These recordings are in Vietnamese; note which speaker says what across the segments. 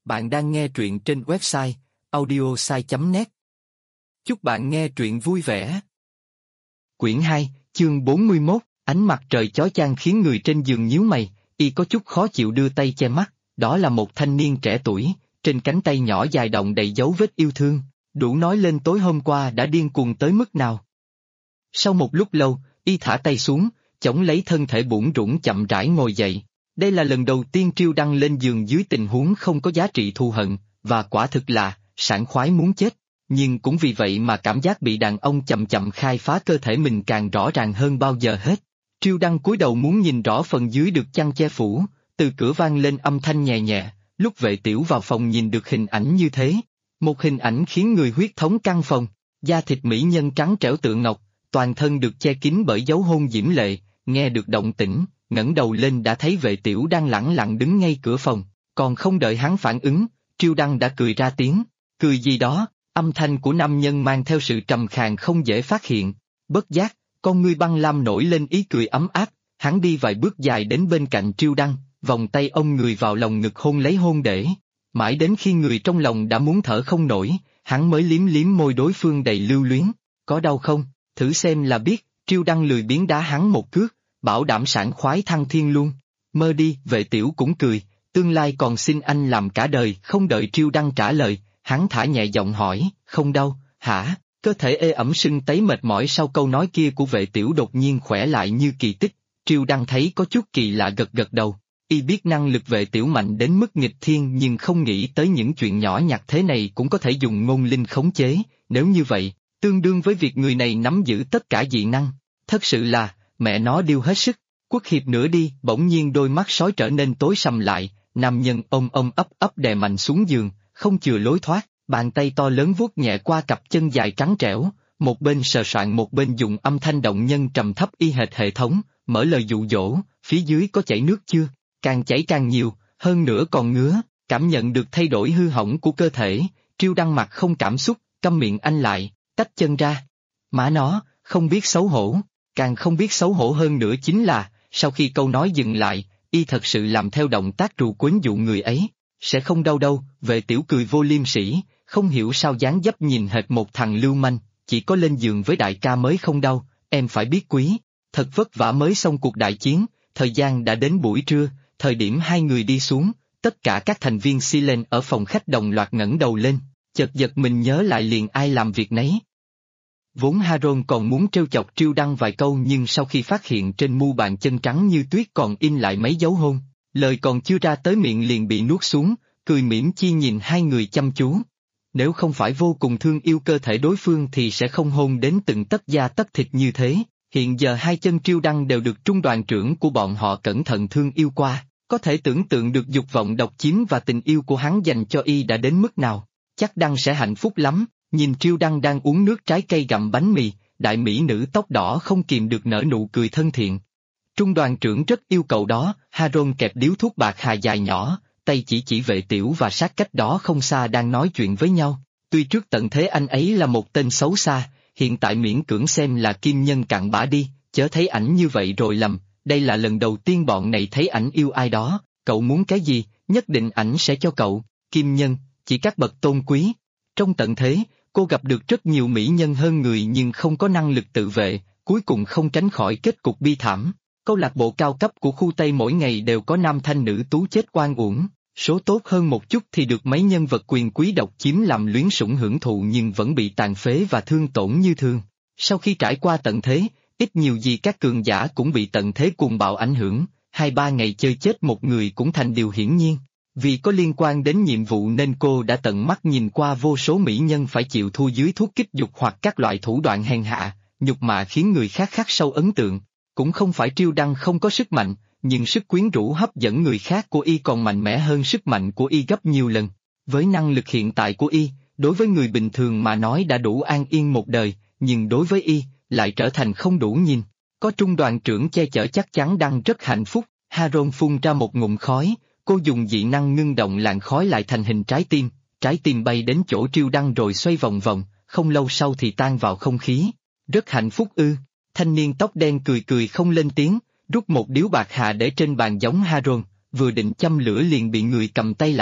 Speaker 1: Bạn đang nghe truyện trên website audiosai.net. Chúc bạn nghe truyện vui vẻ. Quyển 2, chương 41, ánh mặt trời chói chang khiến người trên giường nhíu mày, y có chút khó chịu đưa tay che mắt, đó là một thanh niên trẻ tuổi, trên cánh tay nhỏ dài đọng đầy dấu vết yêu thương, đủ nói lên tối hôm qua đã điên cuồng tới mức nào. Sau một lúc lâu, y thả tay xuống, chống lấy thân thể bủn rủn chậm rãi ngồi dậy. Đây là lần đầu tiên Triêu Đăng lên giường dưới tình huống không có giá trị thù hận, và quả thực là, sảng khoái muốn chết. Nhưng cũng vì vậy mà cảm giác bị đàn ông chậm chậm khai phá cơ thể mình càng rõ ràng hơn bao giờ hết. Triêu Đăng cúi đầu muốn nhìn rõ phần dưới được chăn che phủ, từ cửa vang lên âm thanh nhẹ nhẹ, lúc Vệ Tiểu vào phòng nhìn được hình ảnh như thế. Một hình ảnh khiến người huyết thống căng phòng, da thịt mỹ nhân trắng trẻo tựa ngọc, toàn thân được che kín bởi dấu hôn diễm lệ, nghe được động tĩnh, ngẩng đầu lên đã thấy Vệ Tiểu đang lẳng lặng đứng ngay cửa phòng, còn không đợi hắn phản ứng, Triêu Đăng đã cười ra tiếng, cười gì đó, âm thanh của nam nhân mang theo sự trầm khàn không dễ phát hiện, bất giác, con ngươi băng lam nổi lên ý cười ấm áp, hắn đi vài bước dài đến bên cạnh Triêu Đăng, vòng tay ôm người vào lòng ngực hôn lấy hôn để, mãi đến khi người trong lòng đã muốn thở không nổi, hắn mới liếm liếm môi đối phương đầy lưu luyến, có đau không, thử xem là biết, Triêu Đăng lười biếng đá hắn một cước, bảo đảm sảng khoái thăng thiên luôn. Mơ đi, Vệ Tiểu cũng cười, tương lai còn xin anh làm cả đời. Không đợi Triêu Đăng trả lời, hắn thả nhẹ giọng hỏi, không đau, hả? Cơ thể ê ẩm sưng tấy mệt mỏi sau câu nói kia của Vệ Tiểu đột nhiên khỏe lại như kỳ tích. Triêu Đăng thấy có chút kỳ lạ gật gật đầu, y biết năng lực Vệ Tiểu mạnh đến mức nghịch thiên nhưng không nghĩ tới những chuyện nhỏ nhặt thế này cũng có thể dùng ngôn linh khống chế, nếu như vậy, tương đương với việc người này nắm giữ tất cả dị năng, thật sự là, mẹ nó điêu hết sức. Quốc hiệp nữa đi, bỗng nhiên đôi mắt sói trở nên tối sầm lại, nam nhân ôm ấp ấp đè mạnh xuống giường, không chừa lối thoát, bàn tay to lớn vuốt nhẹ qua cặp chân dài trắng trẻo, một bên sờ soạng một bên dùng âm thanh động nhân trầm thấp y hệt hệ thống, mở lời dụ dỗ, phía dưới có chảy nước chưa? Càng chảy càng nhiều, hơn nữa còn ngứa, cảm nhận được thay đổi hư hỏng của cơ thể, Triêu Đăng mặt không cảm xúc, câm miệng anh lại, tách chân ra. Má nó, không biết xấu hổ. Càng không biết xấu hổ hơn nữa chính là, sau khi câu nói dừng lại, y thật sự làm theo động tác trù quyến dụ người ấy, sẽ không đau đâu. Vệ Tiểu cười vô liêm sỉ, không hiểu sao dáng dấp nhìn hệt một thằng lưu manh, chỉ có lên giường với đại ca mới không đau, em phải biết quý, thật vất vả mới xong cuộc đại chiến, thời gian đã đến buổi trưa, thời điểm hai người đi xuống, tất cả các thành viên Silen ở phòng khách đồng loạt ngẩng đầu lên, chợt giật mình nhớ lại liền ai làm việc nấy. Vốn Haron còn muốn trêu chọc Triêu Đăng vài câu nhưng sau khi phát hiện trên mu bàn chân trắng như tuyết còn in lại mấy dấu hôn, lời còn chưa ra tới miệng liền bị nuốt xuống, cười mỉm chi nhìn hai người chăm chú. Nếu không phải vô cùng thương yêu cơ thể đối phương thì sẽ không hôn đến từng tấc da tấc thịt như thế. Hiện giờ hai chân Triêu Đăng đều được trung đoàn trưởng của bọn họ cẩn thận thương yêu qua, có thể tưởng tượng được dục vọng độc chiếm và tình yêu của hắn dành cho y đã đến mức nào, chắc Đăng sẽ hạnh phúc lắm. Nhìn Triêu Đăng đang uống nước trái cây gặm bánh mì, đại mỹ nữ tóc đỏ không kìm được nở nụ cười thân thiện. Trung đoàn trưởng rất yêu cầu đó, Haron kẹp điếu thuốc bạc hà dài nhỏ, tay chỉ Vệ Tiểu và sát cách đó không xa đang nói chuyện với nhau. Tuy trước tận thế anh ấy là một tên xấu xa, hiện tại miễn cưỡng xem là kim nhân cặn bã đi, chớ thấy ảnh như vậy rồi lầm, đây là lần đầu tiên bọn này thấy ảnh yêu ai đó, cậu muốn cái gì, nhất định ảnh sẽ cho cậu, kim nhân, chỉ các bậc tôn quý. Trong tận thế, cô gặp được rất nhiều mỹ nhân hơn người nhưng không có năng lực tự vệ, cuối cùng không tránh khỏi kết cục bi thảm. Câu lạc bộ cao cấp của khu Tây mỗi ngày đều có nam thanh nữ tú chết oan uổng, số tốt hơn một chút thì được mấy nhân vật quyền quý độc chiếm làm luyến sủng hưởng thụ nhưng vẫn bị tàn phế và thương tổn như thường. Sau khi trải qua tận thế, ít nhiều gì các cường giả cũng bị tận thế cuồng bạo ảnh hưởng, 2-3 ngày chơi chết một người cũng thành điều hiển nhiên. Vì có liên quan đến nhiệm vụ nên cô đã tận mắt nhìn qua vô số mỹ nhân phải chịu thua dưới thuốc kích dục hoặc các loại thủ đoạn hèn hạ, nhục mạ khiến người khác khắc sâu ấn tượng. Cũng không phải Triêu Đăng không có sức mạnh, nhưng sức quyến rũ hấp dẫn người khác của y còn mạnh mẽ hơn sức mạnh của y gấp nhiều lần. Với năng lực hiện tại của y, đối với người bình thường mà nói đã đủ an yên một đời, nhưng đối với y, lại trở thành không đủ nhìn. Có trung đoàn trưởng che chở chắc chắn Đăng rất hạnh phúc. Haron phun ra một ngụm khói. Cô dùng dị năng ngưng động làn khói lại thành hình trái tim bay đến chỗ Triêu Đăng rồi xoay vòng vòng, không lâu sau thì tan vào không khí. Rất hạnh phúc ư? Thanh niên tóc đen cười cười không lên tiếng, rút một điếu bạc hà để trên bàn giống Haron, vừa định châm lửa liền bị người cầm tay lại,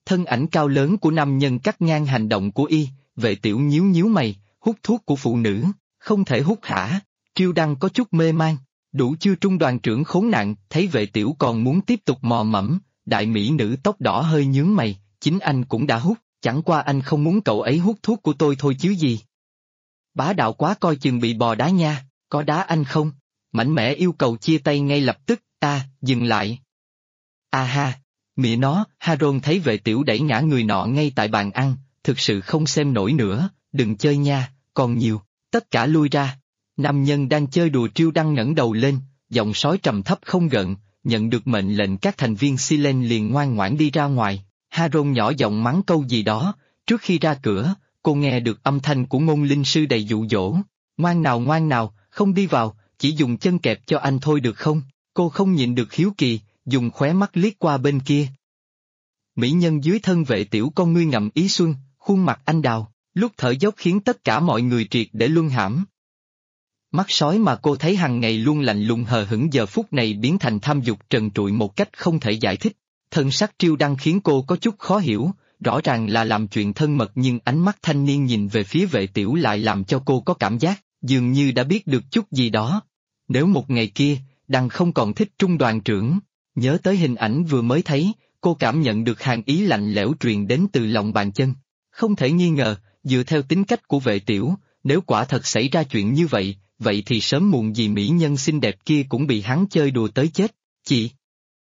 Speaker 1: Thân ảnh cao lớn của nam nhân cắt ngang hành động của y, Vệ Tiểu nhíu nhíu mày, hút thuốc của phụ nữ, không thể hút hả? Triêu Đăng có chút mê man, đủ chưa Trung đoàn trưởng khốn nạn, thấy Vệ Tiểu còn muốn tiếp tục mò mẫm, đại mỹ nữ tóc đỏ hơi nhướng mày, chính anh cũng đã hút, chẳng qua anh không muốn cậu ấy hút thuốc của tôi thôi chứ gì. Bá đạo quá, coi chừng bị bò đá nha, có đá anh không? Mạnh mẽ yêu cầu chia tay ngay lập tức, dừng lại. Ha, mẹ nó, Haron thấy Vệ Tiểu đẩy ngã người nọ ngay tại bàn ăn, thực sự không xem nổi nữa, đừng chơi nha, còn nhiều, tất cả lui ra. Nam nhân đang chơi đùa Triêu Đăng ngẩng đầu lên, giọng sói trầm thấp không gợn, nhận được mệnh lệnh các thành viên Silen liền ngoan ngoãn đi ra ngoài. Haron nhỏ giọng mắng câu gì đó, trước khi ra cửa, cô nghe được âm thanh của Ngôn Linh Sư đầy dụ dỗ. Ngoan nào, không đi vào, chỉ dùng chân kẹp cho anh thôi được không? Cô không nhịn được hiếu kỳ, dùng khóe mắt liếc qua bên kia. Mỹ nhân dưới thân Vệ Tiểu con ngươi ngậm ý xuân, khuôn mặt anh đào, lúc thở dốc khiến tất cả mọi người triệt để luân hãm. Mắt sói mà cô thấy hàng ngày luôn lạnh lùng hờ hững giờ phút này biến thành tham dục trần trụi một cách không thể giải thích. Thân sắc Triêu Đăng khiến cô có chút khó hiểu, rõ ràng là làm chuyện thân mật nhưng ánh mắt thanh niên nhìn về phía Vệ Tiểu lại làm cho cô có cảm giác, dường như đã biết được chút gì đó. Nếu một ngày kia, Đăng không còn thích Trung đoàn trưởng, nhớ tới hình ảnh vừa mới thấy, cô cảm nhận được hàn ý lạnh lẽo truyền đến từ lòng bàn chân. Không thể nghi ngờ, dựa theo tính cách của Vệ Tiểu, nếu quả thật xảy ra chuyện như vậy, vậy thì sớm muộn gì mỹ nhân xinh đẹp kia cũng bị hắn chơi đùa tới chết. Chị!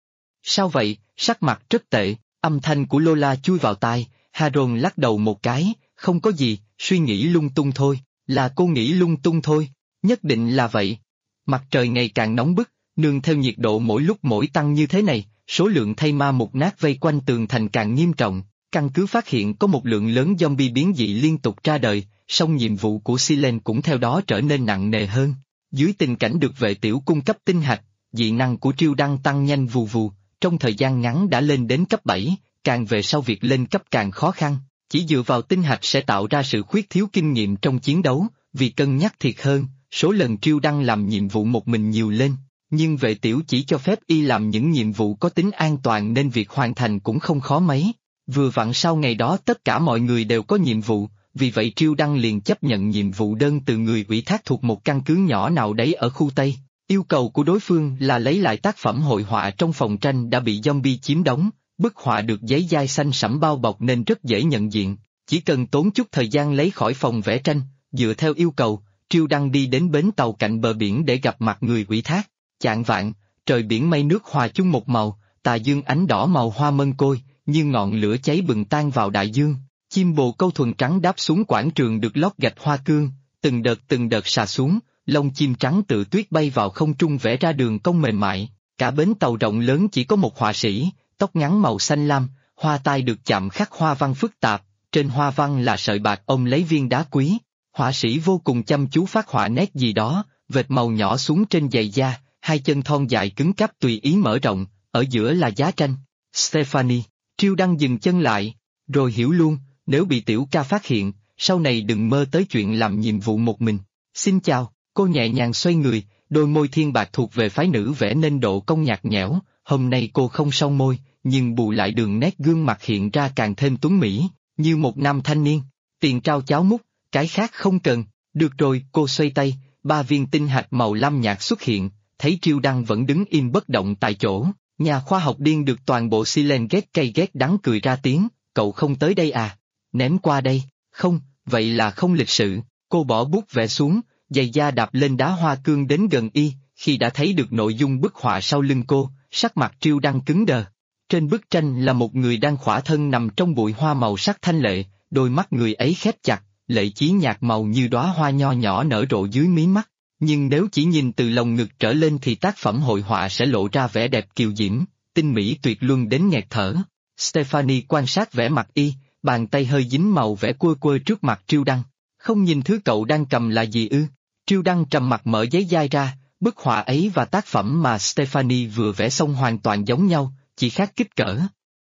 Speaker 1: Sao vậy, sắc mặt rất tệ, âm thanh của Lola chui vào tai, Haron lắc đầu một cái, không có gì, suy nghĩ lung tung thôi, là cô nghĩ lung tung thôi, nhất định là vậy. Mặt trời ngày càng nóng bức, nương theo nhiệt độ mỗi lúc mỗi tăng như thế này, số lượng thây ma mục nát vây quanh tường thành càng nghiêm trọng, căn cứ phát hiện có một lượng lớn zombie biến dị liên tục ra đời, song nhiệm vụ của Silen cũng theo đó trở nên nặng nề hơn. Dưới tình cảnh được Vệ Tiểu cung cấp tinh hạch, dị năng của Triêu Đăng tăng nhanh vù vù, trong thời gian ngắn đã lên đến cấp 7, càng về sau việc lên cấp càng khó khăn, chỉ dựa vào tinh hạch sẽ tạo ra sự khuyết thiếu kinh nghiệm trong chiến đấu, vì cân nhắc thiệt hơn, số lần Triêu Đăng làm nhiệm vụ một mình nhiều lên, nhưng Vệ Tiểu chỉ cho phép y làm những nhiệm vụ có tính an toàn nên việc hoàn thành cũng không khó mấy. Vừa vặn sau ngày đó tất cả mọi người đều có nhiệm vụ, vì vậy Triêu Đăng liền chấp nhận nhiệm vụ đơn từ người ủy thác thuộc một căn cứ nhỏ nào đấy ở khu Tây. Yêu cầu của đối phương là lấy lại tác phẩm hội họa trong phòng tranh đã bị zombie chiếm đóng, bức họa được giấy dai xanh sẫm bao bọc nên rất dễ nhận diện, chỉ cần tốn chút thời gian lấy khỏi phòng vẽ tranh, dựa theo yêu cầu, Triêu Đăng đi đến bến tàu cạnh bờ biển để gặp mặt người ủy thác. Chạng vạng, trời biển mây nước hòa chung một màu, tà dương ánh đỏ màu hoa mân côi, như ngọn lửa cháy bừng tan vào đại dương. Chim bồ câu thuần trắng đáp xuống quảng trường được lót gạch hoa cương, từng đợt xà xuống, lông chim trắng tự tuyết bay vào không trung vẽ ra đường cong mềm mại. Cả bến tàu rộng lớn chỉ có một họa sĩ, tóc ngắn màu xanh lam, hoa tai được chạm khắc hoa văn phức tạp, trên hoa văn là sợi bạc ông lấy viên đá quý. Họa sĩ vô cùng chăm chú phát họa nét gì đó, vệt màu nhỏ xuống trên giày da, hai chân thon dài cứng cáp tùy ý mở rộng, ở giữa là giá tranh. Stephanie, Triêu Đăng dừng chân lại, rồi hiểu luôn, nếu bị tiểu ca phát hiện, sau này đừng mơ tới chuyện làm nhiệm vụ một mình. Xin chào, cô nhẹ nhàng xoay người, đôi môi thiên bạc thuộc về phái nữ vẽ nên độ cong nhạt nhẽo, hôm nay cô không son môi, nhưng bù lại đường nét gương mặt hiện ra càng thêm tuấn mỹ, như một nam thanh niên. Tiền trao cháo múc, cái khác không cần, được rồi, cô xoay tay, 3 viên tinh hạch màu lam nhạt xuất hiện, thấy Triêu Đăng vẫn đứng im bất động tại chỗ, nhà khoa học điên được toàn bộ Silen ghét cay ghét đắng cười ra tiếng, cậu không tới đây à? Ném qua đây, không, vậy là không lịch sự, cô bỏ bút vẽ xuống, giày da đạp lên đá hoa cương đến gần y, khi đã thấy được nội dung bức họa sau lưng cô, sắc mặt Triêu Đăng cứng đờ. Trên bức tranh là một người đang khỏa thân nằm trong bụi hoa màu sắc thanh lệ, đôi mắt người ấy khép chặt, lệ chí nhạt màu như đóa hoa nho nhỏ nở rộ dưới mí mắt. Nhưng nếu chỉ nhìn từ lồng ngực trở lên thì tác phẩm hội họa sẽ lộ ra vẻ đẹp kiều diễm, tinh mỹ tuyệt luân đến nghẹt thở. Stephanie quan sát vẻ mặt y, bàn tay hơi dính màu vẽ quơ quơ trước mặt Triêu Đăng. Không nhìn thứ cậu đang cầm là gì ư? Triêu Đăng trầm mặt mở giấy dai ra, bức họa ấy và tác phẩm mà Stephanie vừa vẽ xong hoàn toàn giống nhau, chỉ khác kích cỡ.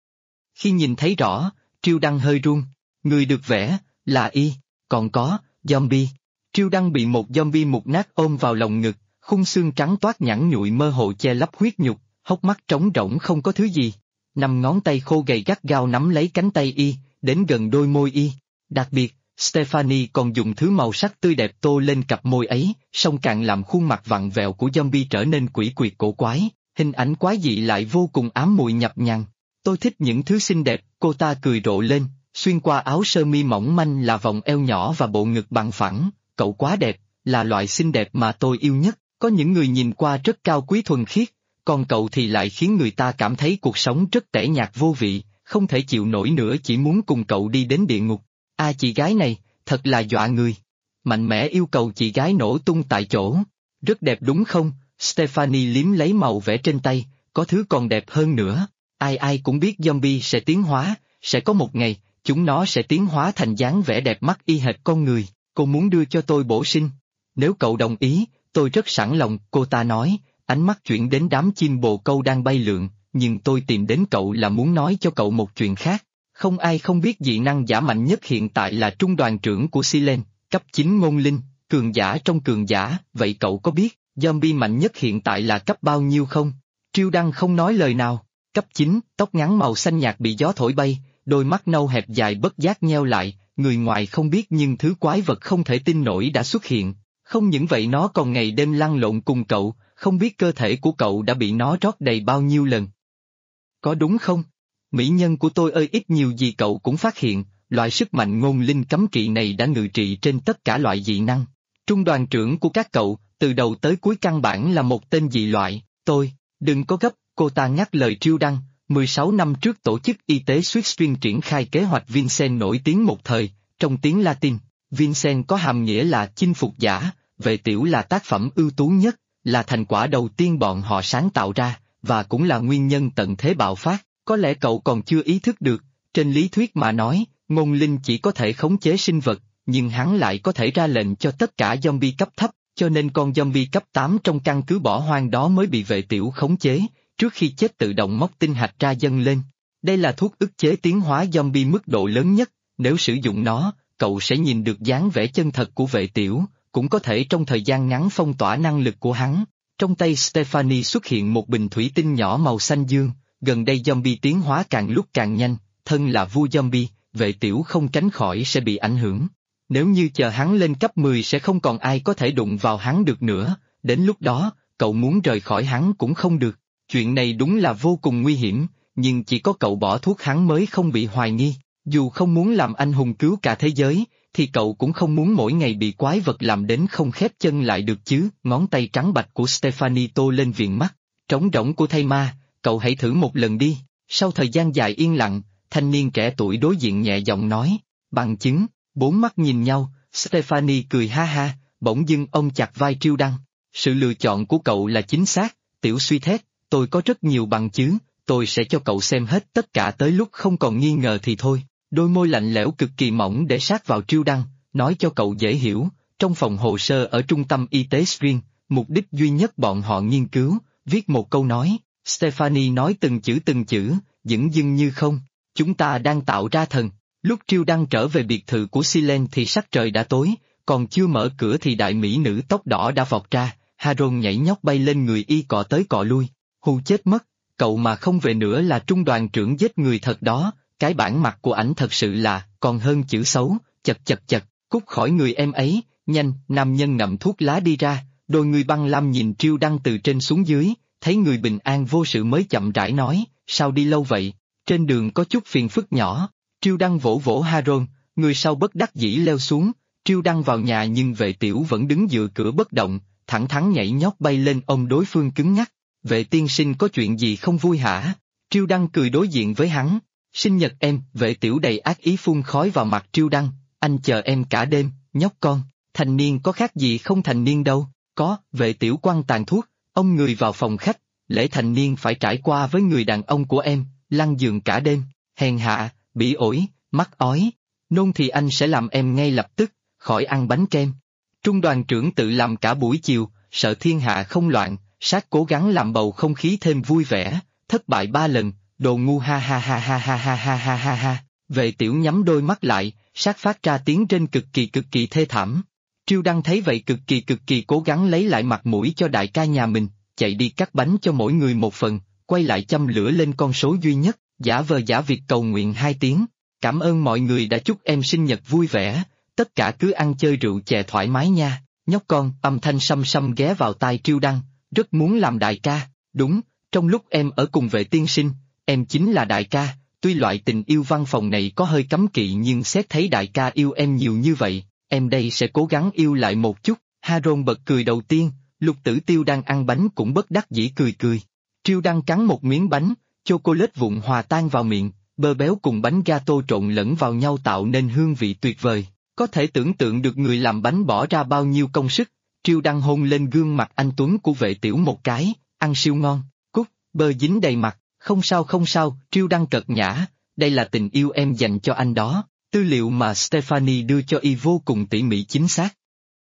Speaker 1: Khi nhìn thấy rõ, Triêu Đăng hơi run, người được vẽ, là y, còn có, zombie. Triêu Đăng bị một zombie mục nát ôm vào lòng ngực, khung xương trắng toát nhẵn nhụi mơ hồ che lấp huyết nhục, hốc mắt trống rỗng không có thứ gì. 5 ngón tay khô gầy gắt gao nắm lấy cánh tay y, đến gần đôi môi y. Đặc biệt, Stephanie còn dùng thứ màu sắc tươi đẹp tô lên cặp môi ấy, song càng làm khuôn mặt vặn vẹo của zombie trở nên quỷ quyệt cổ quái, hình ảnh quái dị lại vô cùng ám muội nhập nhằng. Tôi thích những thứ xinh đẹp, cô ta cười rộ lên, xuyên qua áo sơ mi mỏng manh là vòng eo nhỏ và bộ ngực bằng phẳng, cậu quá đẹp, là loại xinh đẹp mà tôi yêu nhất. Có những người nhìn qua rất cao quý thuần khiết, còn cậu thì lại khiến người ta cảm thấy cuộc sống rất tẻ nhạt vô vị, không thể chịu nổi nữa, chỉ muốn cùng cậu đi đến địa ngục. Chị gái này, thật là dọa người. Mạnh mẽ yêu cầu chị gái nổ tung tại chỗ. Rất đẹp đúng không? Stephanie liếm lấy màu vẽ trên tay, có thứ còn đẹp hơn nữa. Ai cũng biết zombie sẽ tiến hóa, sẽ có một ngày, chúng nó sẽ tiến hóa thành dáng vẻ đẹp mắt y hệt con người. Cô muốn đưa cho tôi bổ sinh. Nếu cậu đồng ý, tôi rất sẵn lòng, cô ta nói, ánh mắt chuyển đến đám chim bồ câu đang bay lượn, nhưng tôi tìm đến cậu là muốn nói cho cậu một chuyện khác. Không ai không biết dị năng giả mạnh nhất hiện tại là trung đoàn trưởng của Silen, cấp 9 ngôn linh, cường giả trong cường giả, vậy cậu có biết, zombie mạnh nhất hiện tại là cấp bao nhiêu không? Triêu Đăng không nói lời nào, cấp 9, tóc ngắn màu xanh nhạt bị gió thổi bay, đôi mắt nâu hẹp dài bất giác nheo lại, người ngoài không biết nhưng thứ quái vật không thể tin nổi đã xuất hiện. Không những vậy nó còn ngày đêm lăn lộn cùng cậu, không biết cơ thể của cậu đã bị nó rót đầy bao nhiêu lần. Có đúng không? Mỹ nhân của tôi ơi, ít nhiều gì cậu cũng phát hiện, loại sức mạnh ngôn linh cấm kỵ này đã ngự trị trên tất cả loại dị năng. Trung đoàn trưởng của các cậu, từ đầu tới cuối căn bản là một tên dị loại, đừng có gấp, cô ta ngắt lời Triêu Đăng. 16 năm trước tổ chức y tế Swiss triển khai kế hoạch Vincent nổi tiếng một thời, trong tiếng Latin, Vincent có hàm nghĩa là chinh phục giả, vệ tiểu là tác phẩm ưu tú nhất, là thành quả đầu tiên bọn họ sáng tạo ra, và cũng là nguyên nhân tận thế bạo phát. Có lẽ cậu còn chưa ý thức được, trên lý thuyết mà nói, ngôn linh chỉ có thể khống chế sinh vật, nhưng hắn lại có thể ra lệnh cho tất cả zombie cấp thấp, cho nên con zombie cấp 8 trong căn cứ bỏ hoang đó mới bị vệ tiểu khống chế, trước khi chết tự động móc tinh hạch ra dâng lên. Đây là thuốc ức chế tiến hóa zombie mức độ lớn nhất, nếu sử dụng nó, cậu sẽ nhìn được dáng vẻ chân thật của vệ tiểu, cũng có thể trong thời gian ngắn phong tỏa năng lực của hắn. Trong tay Stephanie xuất hiện một bình thủy tinh nhỏ màu xanh dương, gần đây zombie tiến hóa càng lúc càng nhanh, thân là vua zombie, vệ tiểu không tránh khỏi sẽ bị ảnh hưởng. Nếu như chờ hắn lên cấp 10 sẽ không còn ai có thể đụng vào hắn được nữa, đến lúc đó, cậu muốn rời khỏi hắn cũng không được. Chuyện này đúng là vô cùng nguy hiểm, nhưng chỉ có cậu bỏ thuốc hắn mới không bị hoài nghi. Dù không muốn làm anh hùng cứu cả thế giới, thì cậu cũng không muốn mỗi ngày bị quái vật làm đến không khép chân lại được chứ. Ngón tay trắng bạch của Stephanie tô lên viền mắt, trống rỗng của thây ma, cậu hãy thử một lần đi. Sau thời gian dài yên lặng, thanh niên trẻ tuổi đối diện nhẹ giọng nói, bằng chứng. Bốn mắt nhìn nhau, Stephanie cười ha ha, bỗng dưng ôm chặt vai Triêu Đăng. Sự lựa chọn của cậu là chính xác, tiểu suy thét, tôi có rất nhiều bằng chứng, tôi sẽ cho cậu xem hết tất cả tới lúc không còn nghi ngờ thì thôi. Đôi môi lạnh lẽo cực kỳ mỏng để sát vào Triêu Đăng, nói cho cậu dễ hiểu, trong phòng hồ sơ ở trung tâm y tế Spring, mục đích duy nhất bọn họ nghiên cứu, viết một câu nói, Stephanie nói từng chữ, dửng dưng như không, chúng ta đang tạo ra thần. Lúc Triêu Đăng trở về biệt thự của Silen thì sắc trời đã tối, còn chưa mở cửa thì đại mỹ nữ tóc đỏ đã vọt ra, Haron nhảy nhót bay lên người y cọ tới cọ lui, hù chết mất, cậu mà không về nữa là trung đoàn trưởng giết người thật đó, cái bản mặt của ảnh thật sự là, còn hơn chữ xấu, chật, cút khỏi người em ấy, nhanh, nam nhân ngậm thuốc lá đi ra, đôi người băng lam nhìn Triêu Đăng từ trên xuống dưới, thấy người bình an vô sự mới chậm rãi nói, sao đi lâu vậy, trên đường có chút phiền phức nhỏ. Triêu Đăng vỗ vỗ Haron, người sau bất đắc dĩ leo xuống, Triêu Đăng vào nhà nhưng vệ tiểu vẫn đứng dựa cửa bất động, thẳng thắn nhảy nhót bay lên ôm đối phương cứng ngắc. Vệ tiên sinh có chuyện gì không vui hả? Triêu Đăng cười đối diện với hắn. Sinh nhật em, vệ tiểu đầy ác ý phun khói vào mặt Triêu Đăng, anh chờ em cả đêm, nhóc con, thành niên có khác gì không thành niên đâu, có, vệ tiểu quăng tàn thuốc, ông người vào phòng khách, lễ thành niên phải trải qua với người đàn ông của em, lăn giường cả đêm, hèn hạ, bỉ ổi, mắc ói, nôn thì anh sẽ làm em ngay lập tức, khỏi ăn bánh kem. Trung đoàn trưởng tự làm cả buổi chiều, sợ thiên hạ không loạn, sát cố gắng làm bầu không khí thêm vui vẻ, thất bại 3 lần, đồ ngu ha ha ha ha ha ha ha ha ha ha. Vệ tiểu nhắm đôi mắt lại, sát phát ra tiếng trên cực kỳ thê thảm. Triêu Đăng thấy vậy cực kỳ cố gắng lấy lại mặt mũi cho đại ca nhà mình, chạy đi cắt bánh cho mỗi người một phần, quay lại châm lửa lên con số duy nhất, giả vờ giả việc cầu nguyện 2 tiếng, cảm ơn mọi người đã chúc em sinh nhật vui vẻ, tất cả cứ ăn chơi rượu chè thoải mái nha, nhóc con, âm thanh săm săm ghé vào tai Triêu Đăng, rất muốn làm đại ca, đúng, trong lúc em ở cùng vệ tiên sinh, em chính là đại ca, tuy loại tình yêu văn phòng này có hơi cấm kỵ nhưng xét thấy đại ca yêu em nhiều như vậy, em đây sẽ cố gắng yêu lại một chút, Haron bật cười đầu tiên, Lục Tử Tiêu đang ăn bánh cũng bất đắc dĩ cười cười. Triêu Đăng cắn một miếng bánh, chocolate vụn hòa tan vào miệng, bơ béo cùng bánh gato trộn lẫn vào nhau tạo nên hương vị tuyệt vời. Có thể tưởng tượng được người làm bánh bỏ ra bao nhiêu công sức, Triêu Đăng hôn lên gương mặt anh tuấn của vệ tiểu một cái, ăn siêu ngon, cút, bơ dính đầy mặt, không sao, Triêu Đăng cợt nhã, đây là tình yêu em dành cho anh đó, tư liệu mà Stephanie đưa cho y vô cùng tỉ mỉ chính xác.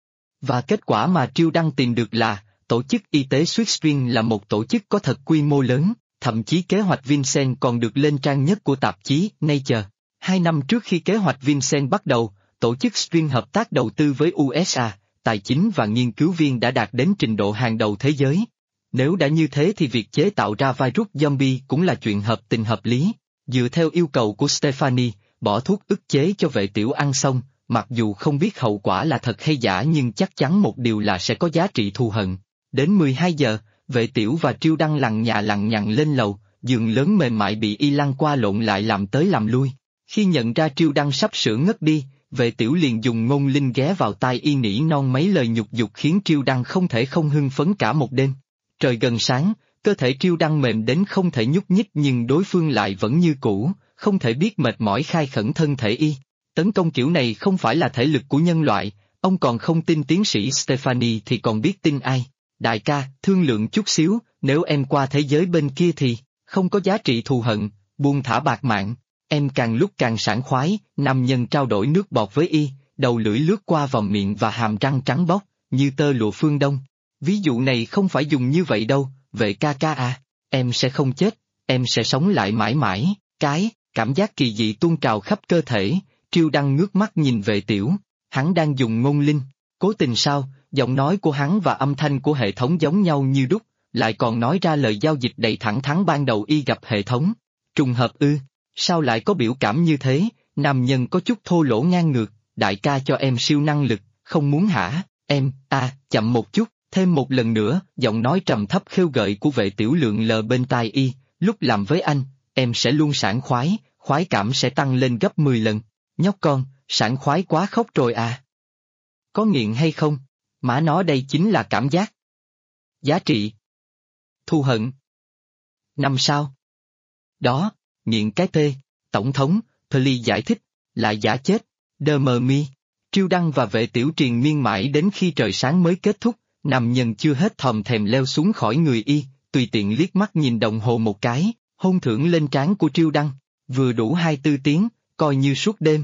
Speaker 1: Và kết quả mà Triêu Đăng tìm được là, tổ chức y tế Swiss là một tổ chức có thật quy mô lớn, thậm chí kế hoạch Vincent còn được lên trang nhất của tạp chí Nature. 2 năm trước khi kế hoạch Vincent bắt đầu, tổ chức Swin hợp tác đầu tư với USA, tài chính và nghiên cứu viên đã đạt đến trình độ hàng đầu thế giới. Nếu đã như thế thì việc chế tạo ra virus zombie cũng là chuyện hợp tình hợp lý. Dựa theo yêu cầu của Stephanie, bỏ thuốc ức chế cho vệ tiểu ăn xong, mặc dù không biết hậu quả là thật hay giả nhưng chắc chắn một điều là sẽ có giá trị thù hận. Đến 12 giờ, vệ tiểu và Triêu Đăng lằng nhà lằng nhằng lên lầu, giường lớn mềm mại bị y lăn qua lộn lại làm tới làm lui. Khi nhận ra Triêu Đăng sắp sửa ngất đi, vệ tiểu liền dùng ngôn linh ghé vào tai y nỉ non mấy lời nhục dục khiến Triêu Đăng không thể không hưng phấn cả một đêm. Trời gần sáng, cơ thể Triêu Đăng mềm đến không thể nhúc nhích nhưng đối phương lại vẫn như cũ, không thể biết mệt mỏi khai khẩn thân thể y. Tấn công kiểu này không phải là thể lực của nhân loại, ông còn không tin tiến sĩ Stephanie thì còn biết tin ai. Đại ca, thương lượng chút xíu, nếu em qua thế giới bên kia thì, không có giá trị thù hận, buông thả bạc mạng. Em càng lúc càng sảng khoái, nam nhân trao đổi nước bọt với y, đầu lưỡi lướt qua vòng miệng và hàm răng trắng bóc, như tơ lụa phương Đông. Ví dụ này không phải dùng như vậy đâu, vệ ca ca à, em sẽ không chết, em sẽ sống lại mãi mãi, cảm giác kỳ dị tuôn trào khắp cơ thể, Triêu Đăng ngước mắt nhìn vệ tiểu, hắn đang dùng ngôn linh, cố tình sao, giọng nói của hắn và âm thanh của hệ thống giống nhau như đúc, lại còn nói ra lời giao dịch đầy thẳng thắn ban đầu y gặp hệ thống. Trùng hợp ư, sao lại có biểu cảm như thế, nam nhân có chút thô lỗ ngang ngược, đại ca cho em siêu năng lực, không muốn hả, em, chậm một chút, thêm một lần nữa, giọng nói trầm thấp khêu gợi của vệ tiểu lượn lờ bên tai y, lúc làm với anh, em sẽ luôn sảng khoái, khoái cảm sẽ tăng lên gấp 10 lần, nhóc con, sảng khoái quá khóc rồi à. Có nghiện hay không? Má nó đây chính là cảm giác. Giá trị. Thù hận. 5 sao. Đó, nghiện cái tê, tổng thống, Peli giải thích, lại giả chết, đơ mờ mi. Triêu Đăng và vệ tiểu triền miên mãi đến khi trời sáng mới kết thúc, nam nhân chưa hết thòm thèm leo xuống khỏi người y, tùy tiện liếc mắt nhìn đồng hồ một cái, hôn thưởng lên trán của Triêu Đăng, vừa đủ 24 tiếng, coi như suốt đêm.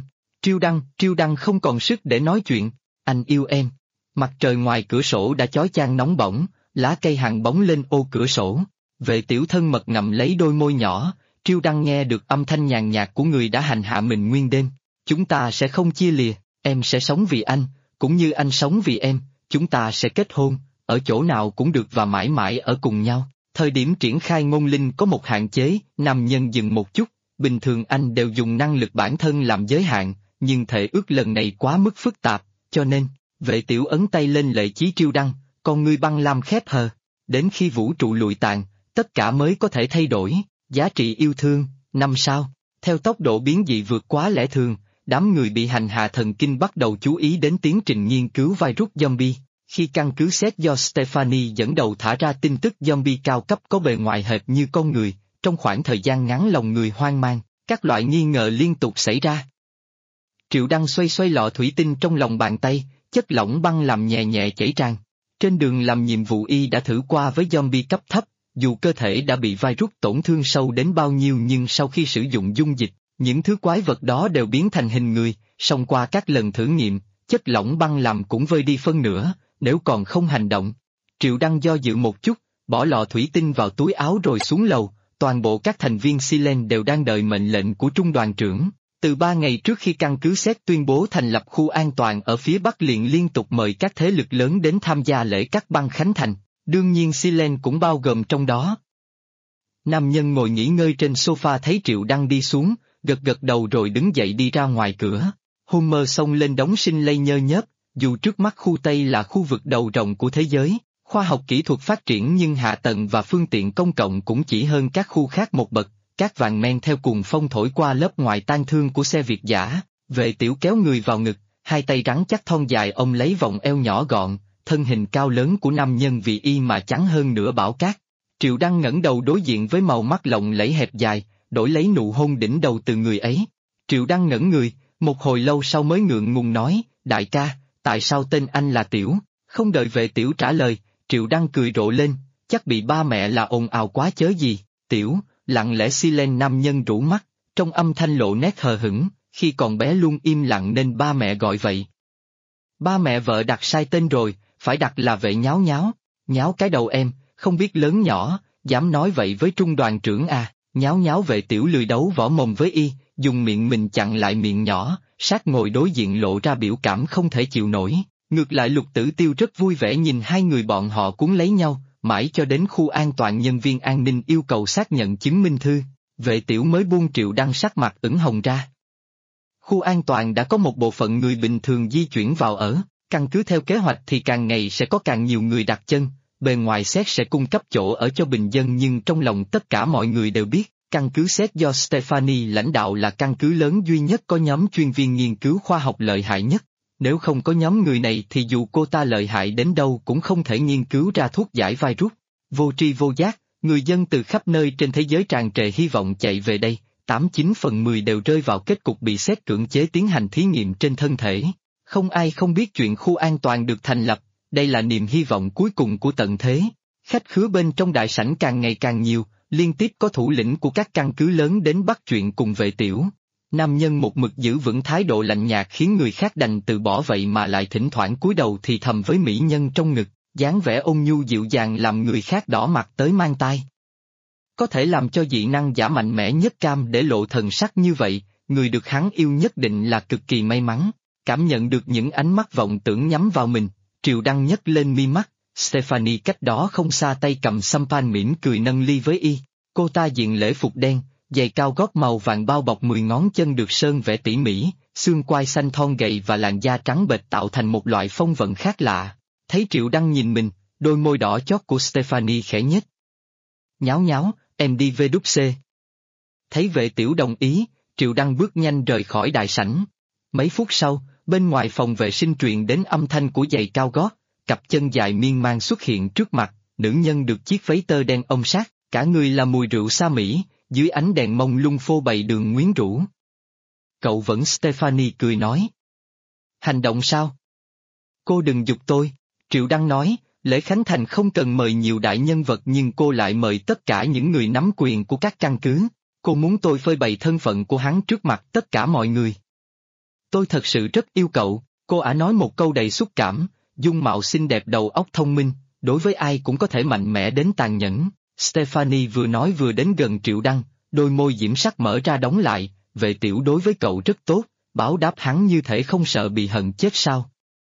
Speaker 1: Triêu Đăng không còn sức để nói chuyện, anh yêu em. Mặt trời ngoài cửa sổ đã chói chang nóng bỏng, lá cây hàng bóng lên ô cửa sổ. Vệ tiểu thân mật ngậm lấy đôi môi nhỏ, Triêu Đăng nghe được âm thanh nhàn nhạt của người đã hành hạ mình nguyên đêm. Chúng ta sẽ không chia lìa, em sẽ sống vì anh, cũng như anh sống vì em, chúng ta sẽ kết hôn, ở chỗ nào cũng được và mãi mãi ở cùng nhau. Thời điểm triển khai ngôn linh có một hạn chế, nam nhân dừng một chút, bình thường anh đều dùng năng lực bản thân làm giới hạn, nhưng thể ước lần này quá mức phức tạp, cho nên, vệ tiểu ấn tay lên lệ chí Triêu Đăng, con ngươi băng lam khép hờ. Đến khi vũ trụ lụi tàn, tất cả mới có thể thay đổi, giá trị yêu thương, 5 sao. Theo tốc độ biến dị vượt quá lẽ thường, đám người bị hành hạ thần kinh bắt đầu chú ý đến tiến trình nghiên cứu virus zombie. Khi căn cứ xét do Stephanie dẫn đầu thả ra tin tức zombie cao cấp có bề ngoài hệt như con người, trong khoảng thời gian ngắn lòng người hoang mang, các loại nghi ngờ liên tục xảy ra. Triệu Đăng xoay lọ thủy tinh trong lòng bàn tay, chất lỏng băng làm nhẹ nhẹ chảy tràn. Trên đường làm nhiệm vụ y đã thử qua với zombie cấp thấp, dù cơ thể đã bị virus tổn thương sâu đến bao nhiêu nhưng sau khi sử dụng dung dịch, những thứ quái vật đó đều biến thành hình người, song qua các lần thử nghiệm, chất lỏng băng làm cũng vơi đi phân nửa, nếu còn không hành động. Triệu Đăng do dự một chút, bỏ lọ thủy tinh vào túi áo rồi xuống lầu, toàn bộ các thành viên Silen đều đang đợi mệnh lệnh của trung đoàn trưởng. Từ 3 ngày trước khi căn cứ xét tuyên bố thành lập khu an toàn ở phía Bắc liền liên tục mời các thế lực lớn đến tham gia lễ cắt băng khánh thành, đương nhiên Silen cũng bao gồm trong đó. Nam nhân ngồi nghỉ ngơi trên sofa thấy Triệu Đăng đi xuống, gật gật đầu rồi đứng dậy đi ra ngoài cửa. Homer xông lên đống sinh lây nhơ nhớp, dù trước mắt khu Tây là khu vực đầu rồng của thế giới, khoa học kỹ thuật phát triển nhưng hạ tầng và phương tiện công cộng cũng chỉ hơn các khu khác một bậc, các vàng men theo cuồng phong thổi qua lớp ngoài tan thương của xe Việt dã, Vệ Tiểu kéo người vào ngực, hai tay rắn chắc thon dài ôm lấy vòng eo nhỏ gọn, thân hình cao lớn của nam nhân vì y mà trắng hơn nửa bão cát. Triệu Đăng ngẩng đầu đối diện với màu mắt lộng lẫy hẹp dài, đổi lấy nụ hôn đỉnh đầu từ người ấy. Triệu Đăng ngẩn người, một hồi lâu sau mới ngượng ngùng nói, đại ca, tại sao tên anh là Tiểu? Không đợi Vệ Tiểu trả lời, Triệu Đăng cười rộ lên, chắc bị ba mẹ là ồn ào quá chớ gì, Tiểu, lặng lẽ xi lên nam nhân rũ mắt, trong âm thanh lộ nét hờ hững, khi còn bé luôn im lặng nên ba mẹ gọi vậy. Ba mẹ vợ đặt sai tên rồi, phải đặt là Vệ Nháo Nháo, nháo cái đầu em, không biết lớn nhỏ, dám nói vậy với trung đoàn trưởng à, Nháo Nháo. Vệ Tiểu lười đấu võ mồm với y, dùng miệng mình chặn lại miệng nhỏ, sát ngồi đối diện lộ ra biểu cảm không thể chịu nổi. Ngược lại Lục Tử Tiêu rất vui vẻ nhìn hai người bọn họ cuốn lấy nhau, mãi cho đến khu an toàn nhân viên an ninh yêu cầu xác nhận chứng minh thư, Vệ Tiểu mới buông Triệu Đăng sắc mặt ửng hồng ra. Khu an toàn đã có một bộ phận người bình thường di chuyển vào ở, căn cứ theo kế hoạch thì càng ngày sẽ có càng nhiều người đặt chân, bề ngoài xét sẽ cung cấp chỗ ở cho bình dân nhưng trong lòng tất cả mọi người đều biết, căn cứ xét do Stephanie lãnh đạo là căn cứ lớn duy nhất có nhóm chuyên viên nghiên cứu khoa học lợi hại nhất. Nếu không có nhóm người này thì dù cô ta lợi hại đến đâu cũng không thể nghiên cứu ra thuốc giải virus. Vô tri vô giác, người dân từ khắp nơi trên thế giới tràn trề hy vọng chạy về đây, 89/10 đều rơi vào kết cục bị xét cưỡng chế tiến hành thí nghiệm trên thân thể. Không ai không biết chuyện khu an toàn được thành lập, đây là niềm hy vọng cuối cùng của tận thế. Khách khứa bên trong đại sảnh càng ngày càng nhiều, liên tiếp có thủ lĩnh của các căn cứ lớn đến bắt chuyện cùng Vệ Tiểu. Nam nhân một mực giữ vững thái độ lạnh nhạt khiến người khác đành từ bỏ vậy mà lại thỉnh thoảng cúi đầu thì thầm với mỹ nhân trong ngực, dáng vẻ ôn nhu dịu dàng làm người khác đỏ mặt tới mang tai. Có thể làm cho dị năng giả mạnh mẽ nhất cam để lộ thần sắc như vậy, người được hắn yêu nhất định là cực kỳ may mắn. Cảm nhận được những ánh mắt vọng tưởng nhắm vào mình, Triệu Đăng nhấc lên mi mắt, Stephanie cách đó không xa tay cầm sampan mỉm cười nâng ly với y, cô ta diện lễ phục đen, giày cao gót màu vàng bao bọc 10 ngón chân được sơn vẽ tỉ mỉ, xương quai xanh thon gầy và làn da trắng bệch tạo thành một loại phong vận khác lạ. Thấy Triệu Đăng nhìn mình, đôi môi đỏ chót của Stephanie khẽ nhếch. Nháo nháo, em đi về đúc C. Thấy Vệ Tiểu đồng ý, Triệu Đăng bước nhanh rời khỏi đại sảnh. Mấy phút sau, bên ngoài phòng vệ sinh truyền đến âm thanh của giày cao gót, cặp chân dài miên man xuất hiện trước mặt, nữ nhân được chiếc váy tơ đen ôm sát, cả người là mùi rượu sa Mỹ, dưới ánh đèn mông lung phô bày đường quyến rũ. Cậu vẫn Stephanie cười nói. Hành động sao? Cô đừng giục tôi, Triệu Đăng nói, lễ khánh thành không cần mời nhiều đại nhân vật nhưng cô lại mời tất cả những người nắm quyền của các căn cứ, cô muốn tôi phơi bày thân phận của hắn trước mặt tất cả mọi người. Tôi thật sự rất yêu cậu, cô ả nói một câu đầy xúc cảm, dung mạo xinh đẹp đầu óc thông minh, đối với ai cũng có thể mạnh mẽ đến tàn nhẫn. Stephanie vừa nói vừa đến gần Triệu Đăng, đôi môi diễm sắc mở ra đóng lại, Vệ Tiểu đối với cậu rất tốt, báo đáp hắn như thể không sợ bị hận chết sao.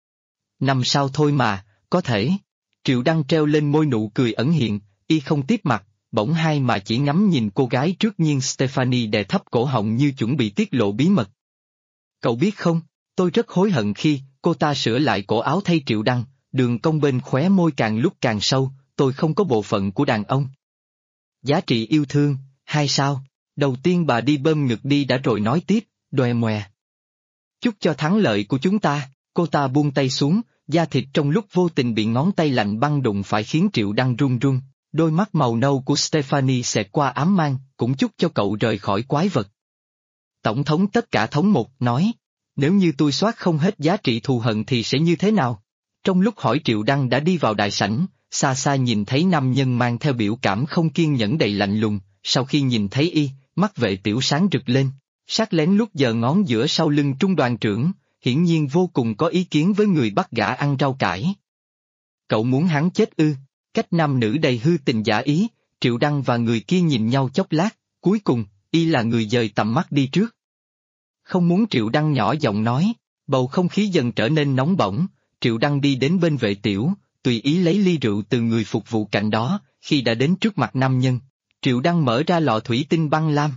Speaker 1: Năm sau thôi mà, có thể. Triệu Đăng treo lên môi nụ cười ẩn hiện, y không tiếp mặt, bỗng hai mà chỉ ngắm nhìn cô gái trước nhiên Stephanie đè thấp cổ họng như chuẩn bị tiết lộ bí mật. Cậu biết không, tôi rất hối hận khi cô ta sửa lại cổ áo thay Triệu Đăng, đường cong bên khóe môi càng lúc càng sâu, tôi không có bộ phận của đàn ông. Giá trị yêu thương, hai sao, đầu tiên bà đi bơm ngực đi đã rồi nói tiếp, đòe mòe. Chúc cho thắng lợi của chúng ta, cô ta buông tay xuống, da thịt trong lúc vô tình bị ngón tay lạnh băng đụng phải khiến Triệu Đăng run run, đôi mắt màu nâu của Stephanie xẹt qua ám mang, cũng chúc cho cậu rời khỏi quái vật. Tổng thống tất cả thống một nói, nếu như tôi soát không hết giá trị thù hận thì sẽ như thế nào? Trong lúc hỏi Triệu Đăng đã đi vào đại sảnh, xa xa nhìn thấy nam nhân mang theo biểu cảm không kiên nhẫn đầy lạnh lùng, sau khi nhìn thấy y, mắt Vệ Tiểu sáng rực lên, sát lén lúc giơ ngón giữa sau lưng trung đoàn trưởng, hiển nhiên vô cùng có ý kiến với người bắt gã ăn rau cải. Cậu muốn hắn chết ư? Cách nam nữ đầy hư tình giả ý, Triệu Đăng và người kia nhìn nhau chốc lát, cuối cùng, y là người dời tầm mắt đi trước. Không muốn Triệu Đăng nhỏ giọng nói, bầu không khí dần trở nên nóng bỏng, Triệu Đăng đi đến bên Vệ Tiểu, tùy ý lấy ly rượu từ người phục vụ cạnh đó, khi đã đến trước mặt nam nhân, Triệu Đăng mở ra lọ thủy tinh băng lam.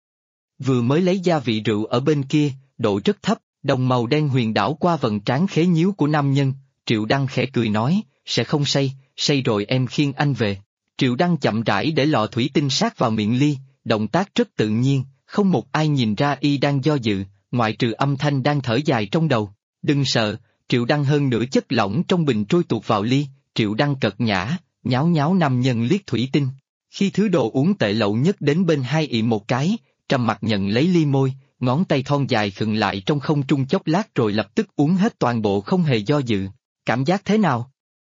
Speaker 1: Vừa mới lấy gia vị rượu ở bên kia, độ rất thấp, đồng màu đen huyền đảo qua vầng trán khế nhíu của nam nhân, Triệu Đăng khẽ cười nói, sẽ không say, say rồi em khiêng anh về. Triệu Đăng chậm rãi để lọ thủy tinh sát vào miệng ly, động tác rất tự nhiên, không một ai nhìn ra y đang do dự, ngoại trừ âm thanh đang thở dài trong đầu. Đừng sợ, Triệu Đăng hơn nửa chất lỏng trong bình trôi tuột vào ly, Triệu Đăng cợt nhã, nháo nháo nam nhân liếc thủy tinh. Khi thứ đồ uống tệ lậu nhất đến bên hai ị một cái, trầm mặc nhận lấy ly môi, ngón tay thon dài khựng lại trong không trung chốc lát rồi lập tức uống hết toàn bộ không hề do dự. Cảm giác thế nào?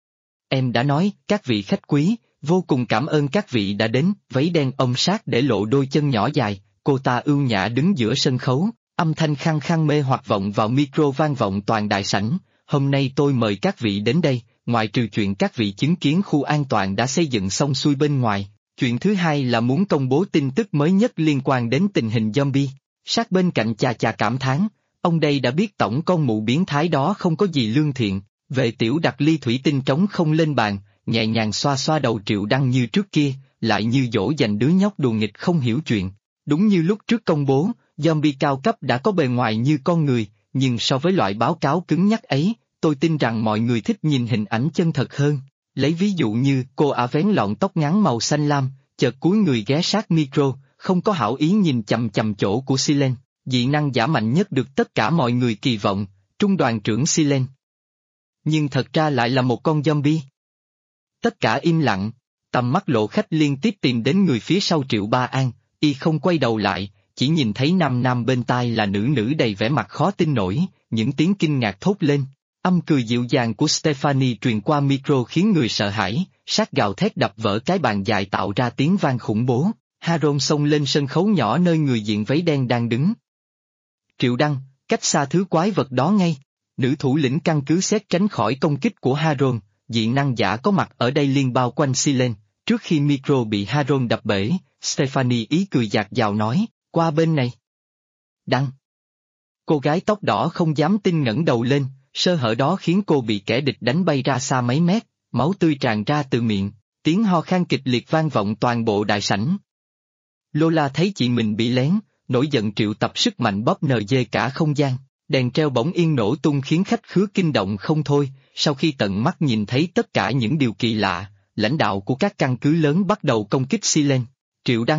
Speaker 1: Em đã nói, các vị khách quý, vô cùng cảm ơn các vị đã đến, váy đen ôm sát để lộ đôi chân nhỏ dài, cô ta ưu nhã đứng giữa sân khấu, âm thanh khăng khăng mê hoặc vọng vào micro vang vọng toàn đại sảnh. Hôm nay tôi mời các vị đến đây, ngoại trừ chuyện các vị chứng kiến khu an toàn đã xây dựng xong xuôi bên ngoài, chuyện thứ hai là muốn công bố tin tức mới nhất liên quan đến tình hình zombie. Sát bên cạnh chà chà cảm thán, ông đây đã biết tổng con mụ biến thái đó không có gì lương thiện. Vệ tiểu đặt ly thủy tinh trống không lên bàn, nhẹ nhàng xoa xoa đầu Triệu Đăng như trước kia, lại như dỗ dành đứa nhóc đùa nghịch không hiểu chuyện. Đúng như lúc trước công bố, zombie cao cấp đã có bề ngoài như con người, nhưng so với loại báo cáo cứng nhắc ấy, tôi tin rằng mọi người thích nhìn hình ảnh chân thật hơn. Lấy ví dụ như cô ả vén lọn tóc ngắn màu xanh lam, chợt cúi người ghé sát micro, không có hảo ý nhìn chằm chằm chỗ của Silen, dị năng giả mạnh nhất được tất cả mọi người kỳ vọng, trung đoàn trưởng Silen. Nhưng thật ra lại là một con zombie. Tất cả im lặng, tầm mắt lộ khách liên tiếp tìm đến người phía sau Triệu Ba An, y không quay đầu lại, chỉ nhìn thấy nam nam bên tai là nữ nữ đầy vẻ mặt khó tin nổi, những tiếng kinh ngạc thốt lên. Âm cười dịu dàng của Stephanie truyền qua micro khiến người sợ hãi, sát gào thét đập vỡ cái bàn dài tạo ra tiếng vang khủng bố. Haron xông lên sân khấu nhỏ nơi người diện váy đen đang đứng. Triệu Đăng, cách xa thứ quái vật đó ngay. Nữ thủ lĩnh căn cứ xét tránh khỏi công kích của Haron, dị năng giả có mặt ở đây liên bao quanh Silen. Trước khi micro bị Haron đập bể, Stephanie ý cười dạt dào nói, qua bên này. Đăng. Cô gái tóc đỏ không dám tin ngẩng đầu lên, sơ hở đó khiến cô bị kẻ địch đánh bay ra xa mấy mét, máu tươi tràn ra từ miệng, tiếng ho khan kịch liệt vang vọng toàn bộ đại sảnh. Lola thấy chị mình bị lén, nổi giận triệu tập sức mạnh bóp NG cả không gian. Đèn treo bỗng yên nổ tung khiến khách khứa kinh động không thôi, sau khi tận mắt nhìn thấy tất cả những điều kỳ lạ, lãnh đạo của các căn cứ lớn bắt đầu công kích Silen. Triệu Đăng.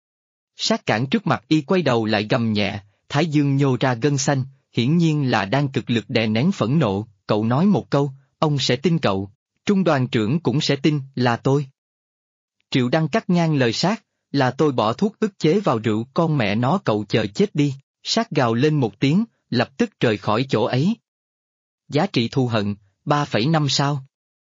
Speaker 1: Sát cản trước mặt y quay đầu lại gầm nhẹ, thái dương nhô ra gân xanh, hiển nhiên là đang cực lực đè nén phẫn nộ, cậu nói một câu, ông sẽ tin cậu, trung đoàn trưởng cũng sẽ tin, là tôi. Triệu Đăng cắt ngang lời Sát, là tôi bỏ thuốc ức chế vào rượu, con mẹ nó cậu chờ chết đi. Sát gào lên một tiếng, lập tức rời khỏi chỗ ấy. Giá trị thù hận, 3,5 sao.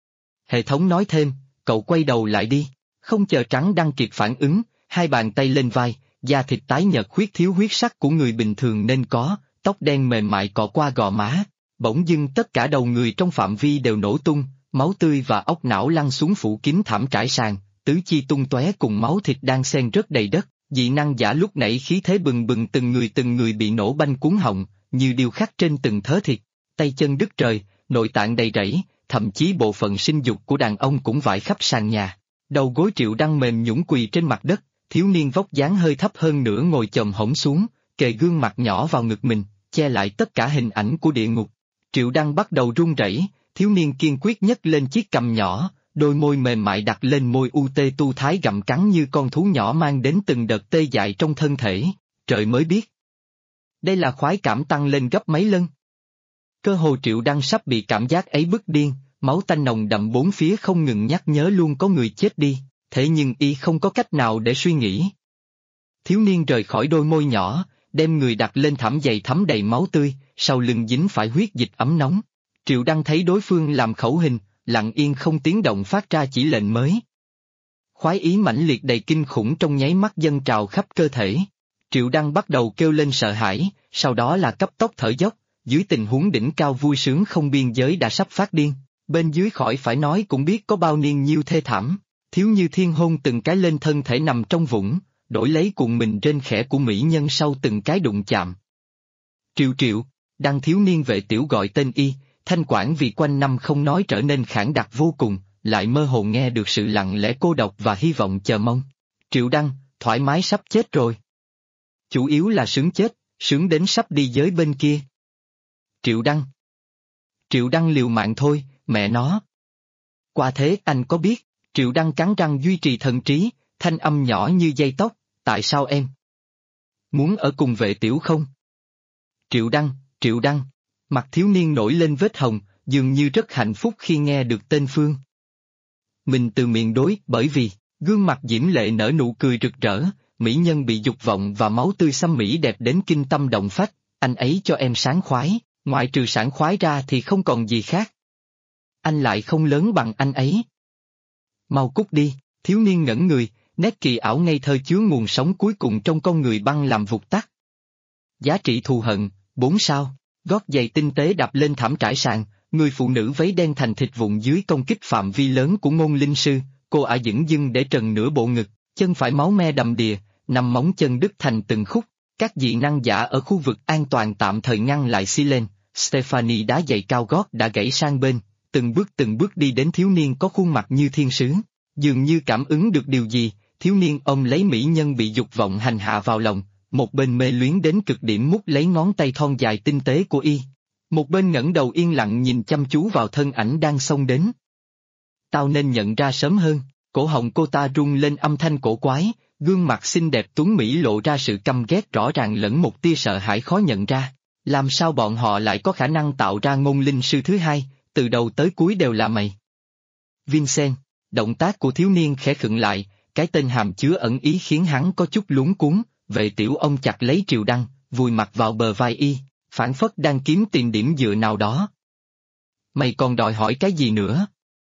Speaker 1: Hệ thống nói thêm, cậu quay đầu lại đi, không chờ Trắng Đăng kịp phản ứng, hai bàn tay lên vai, da thịt tái nhợt khuyết thiếu huyết sắc của người bình thường nên có, tóc đen mềm mại cọ qua gò má, bỗng dưng tất cả đầu người trong phạm vi đều nổ tung, máu tươi và óc não lăn xuống phủ kín thảm trải sàn, tứ chi tung tóe cùng máu thịt đang xen rất đầy đất, dị năng giả lúc nãy khí thế bừng bừng từng người bị nổ banh cuốn họng, như điêu khắc trên từng thớ thịt, tay chân đứt trời, nội tạng đầy rẫy, thậm chí bộ phận sinh dục của đàn ông cũng vãi khắp sàn nhà. Đầu gối Triệu Đăng mềm nhũn quỳ trên mặt đất, thiếu niên vóc dáng hơi thấp hơn nửa ngồi chồm hổm xuống, kề gương mặt nhỏ vào ngực mình, che lại tất cả hình ảnh của địa ngục. Triệu Đăng bắt đầu run rẩy, thiếu niên kiên quyết nhấc lên chiếc cằm nhỏ, đôi môi mềm mại đặt lên môi tu thái gặm cắn như con thú nhỏ mang đến từng đợt tê dại trong thân thể, trời mới biết. Đây là khoái cảm tăng lên gấp mấy lần. Cơ hồ Triệu Đăng sắp bị cảm giác ấy bức điên, máu tanh nồng đậm bốn phía không ngừng nhắc nhớ luôn có người chết đi, thế nhưng y không có cách nào để suy nghĩ. Thiếu niên rời khỏi đôi môi nhỏ, đem người đặt lên thảm dày thấm đầy máu tươi, sau lưng dính phải huyết dịch ấm nóng. Triệu Đăng thấy đối phương làm khẩu hình, lặng yên không tiếng động phát ra chỉ lệnh mới. Khoái ý mãnh liệt đầy kinh khủng trong nháy mắt dâng trào khắp cơ thể. Triệu Đăng bắt đầu kêu lên sợ hãi, sau đó là cấp tốc thở dốc, dưới tình huống đỉnh cao vui sướng không biên giới đã sắp phát điên, bên dưới khỏi phải nói cũng biết có bao niên nhiêu thê thảm, thiếu như thiên hôn từng cái lên thân thể nằm trong vũng, đổi lấy cuộn mình trên khẽ của mỹ nhân sau từng cái đụng chạm. Triệu, Đăng thiếu niên vệ tiểu gọi tên y, thanh quản vì quanh năm không nói trở nên khản đặc vô cùng, lại mơ hồ nghe được sự lặng lẽ cô độc và hy vọng chờ mong. Triệu Đăng, thoải mái sắp chết rồi. Chủ yếu là sướng chết, sướng đến sắp đi giới bên kia. Triệu Đăng. Triệu Đăng liều mạng thôi, mẹ nó. Qua thế anh có biết, Triệu Đăng cắn răng duy trì thần trí, thanh âm nhỏ như dây tóc, tại sao em muốn ở cùng Vệ Tiểu không? Triệu Đăng, mặt thiếu niên nổi lên vết hồng, dường như rất hạnh phúc khi nghe được tên Phương. Mình từ miệng đối, bởi vì, gương mặt diễm lệ nở nụ cười rực rỡ, mỹ nhân bị dục vọng và máu tươi xăm mỹ đẹp đến kinh tâm động phách, anh ấy cho em sáng khoái, ngoại trừ sảng khoái ra thì không còn gì khác. Anh lại không lớn bằng anh ấy. Mau cút đi, thiếu niên ngẩn người, nét kỳ ảo ngây thơ chứa nguồn sống cuối cùng trong con người băng làm vụt tắt. Giá trị thù hận, 4 sao, gót giày tinh tế đạp lên thảm trải sàn, người phụ nữ váy đen thành thịt vụn dưới công kích phạm vi lớn của Ngôn Linh Sư, cô ả dửng dưng để trần nửa bộ ngực, chân phải máu me đầm đìa, nằm móng chân đứt thành từng khúc, các dị năng giả ở khu vực an toàn tạm thời ngăn lại Silen, Stephanie đá giày cao gót đã gãy sang bên, từng bước đi đến thiếu niên có khuôn mặt như thiên sứ, dường như cảm ứng được điều gì, thiếu niên ôm lấy mỹ nhân bị dục vọng hành hạ vào lòng, một bên mê luyến đến cực điểm mút lấy ngón tay thon dài tinh tế của y. Một bên ngẩng đầu yên lặng nhìn chăm chú vào thân ảnh đang xông đến. Tao nên nhận ra sớm hơn, cổ họng cô ta rung lên âm thanh cổ quái, gương mặt xinh đẹp tuấn mỹ lộ ra sự căm ghét rõ ràng lẫn một tia sợ hãi khó nhận ra. Làm sao bọn họ lại có khả năng tạo ra Ngôn Linh Sư thứ hai, từ đầu tới cuối đều là mày. Vincent, động tác của thiếu niên khẽ khựng lại, cái tên hàm chứa ẩn ý khiến hắn có chút luống cuống, Vệ Tiểu ông chặt lấy Triệu Đăng, vùi mặt vào bờ vai y, phảng phất đang kiếm tìm điểm dựa nào đó. Mày còn đòi hỏi cái gì nữa?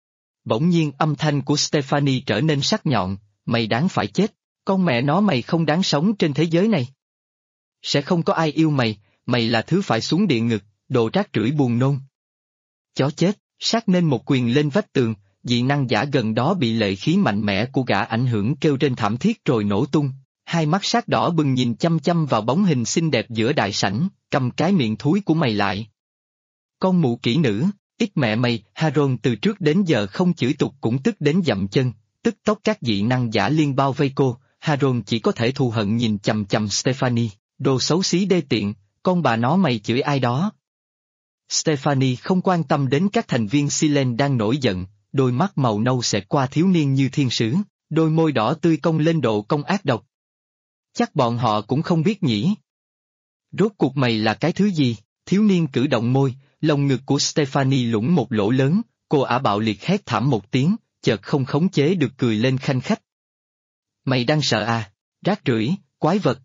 Speaker 1: Bỗng nhiên âm thanh của Stephanie trở nên sắc nhọn, mày đáng phải chết, con mẹ nó mày không đáng sống trên thế giới này. Sẽ không có ai yêu mày, mày là thứ phải xuống địa ngục, đồ rác rưởi buồn nôn. Chó chết, sát nên một quyền lên vách tường, dị năng giả gần đó bị lệ khí mạnh mẽ của gã ảnh hưởng kêu trên thảm thiết rồi nổ tung, hai mắt sát đỏ bừng nhìn chăm chăm vào bóng hình xinh đẹp giữa đại sảnh, cầm cái miệng thúi của mày lại. Con mụ kỹ nữ, ít mẹ mày, Haron từ trước đến giờ không chửi tục cũng tức đến dậm chân, tức tốc các dị năng giả liên bao vây cô, Haron chỉ có thể thù hận nhìn chằm chằm Stephanie, đồ xấu xí đê tiện, con bà nó mày chửi ai đó. Stephanie không quan tâm đến các thành viên Silen đang nổi giận, đôi mắt màu nâu xẹt qua thiếu niên như thiên sứ, đôi môi đỏ tươi cong lên độ cong ác độc. Chắc bọn họ cũng không biết nhỉ. Rốt cuộc mày là cái thứ gì? Thiếu niên cử động môi, lồng ngực của Stephanie lủng một lỗ lớn, cô ả bạo liệt hét thảm một tiếng, chợt không khống chế được cười lên khanh khách. Mày đang sợ à? Rác rưởi, quái vật.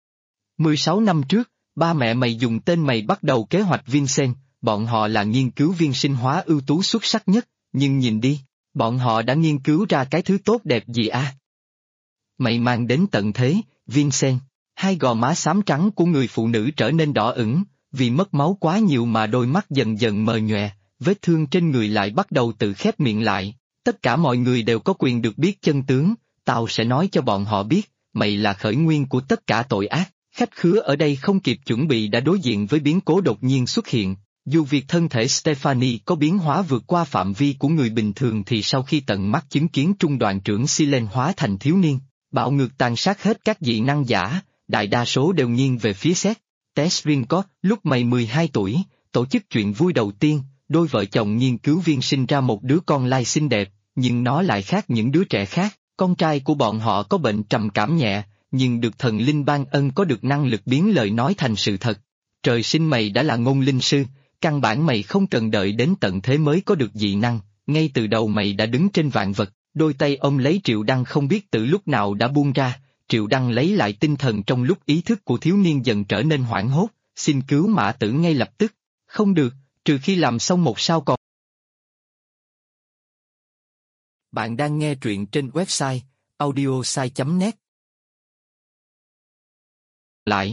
Speaker 1: 16 năm trước, ba mẹ mày dùng tên mày bắt đầu kế hoạch Vincent, bọn họ là nghiên cứu viên sinh hóa ưu tú xuất sắc nhất, nhưng nhìn đi, bọn họ đã nghiên cứu ra cái thứ tốt đẹp gì à? Mày mang đến tận thế, Vincent. Hai gò má xám trắng của người phụ nữ trở nên đỏ ửng, vì mất máu quá nhiều mà đôi mắt dần dần mờ nhòe, vết thương trên người lại bắt đầu tự khép miệng lại. Tất cả mọi người đều có quyền được biết chân tướng, tao sẽ nói cho bọn họ biết, mày là khởi nguyên của tất cả tội ác. Khách khứa ở đây không kịp chuẩn bị đã đối diện với biến cố đột nhiên xuất hiện. Dù việc thân thể Stephanie có biến hóa vượt qua phạm vi của người bình thường thì sau khi tận mắt chứng kiến trung đoàn trưởng Silen hóa thành thiếu niên, bạo ngược tàn sát hết các dị năng giả, đại đa số đều nghiêng về phía Seth. Tesrin có, lúc mày 12 tuổi, tổ chức chuyện vui đầu tiên, đôi vợ chồng nghiên cứu viên sinh ra một đứa con lai xinh đẹp, nhưng nó lại khác những đứa trẻ khác, con trai của bọn họ có bệnh trầm cảm nhẹ, nhưng được thần linh ban ân có được năng lực biến lời nói thành sự thật. Trời sinh mày đã là Ngôn Linh Sư, căn bản mày không cần đợi đến tận thế mới có được dị năng, ngay từ đầu mày đã đứng trên vạn vật, đôi tay ôm lấy Triệu Đăng không biết từ lúc nào đã buông ra. Triệu Đăng lấy lại tinh thần trong lúc ý thức của thiếu niên dần trở nên hoảng hốt, xin cứu mã tử ngay lập tức. Không được, trừ khi làm xong một sao còn. Bạn đang nghe truyện trên website audiosai.net. Lại.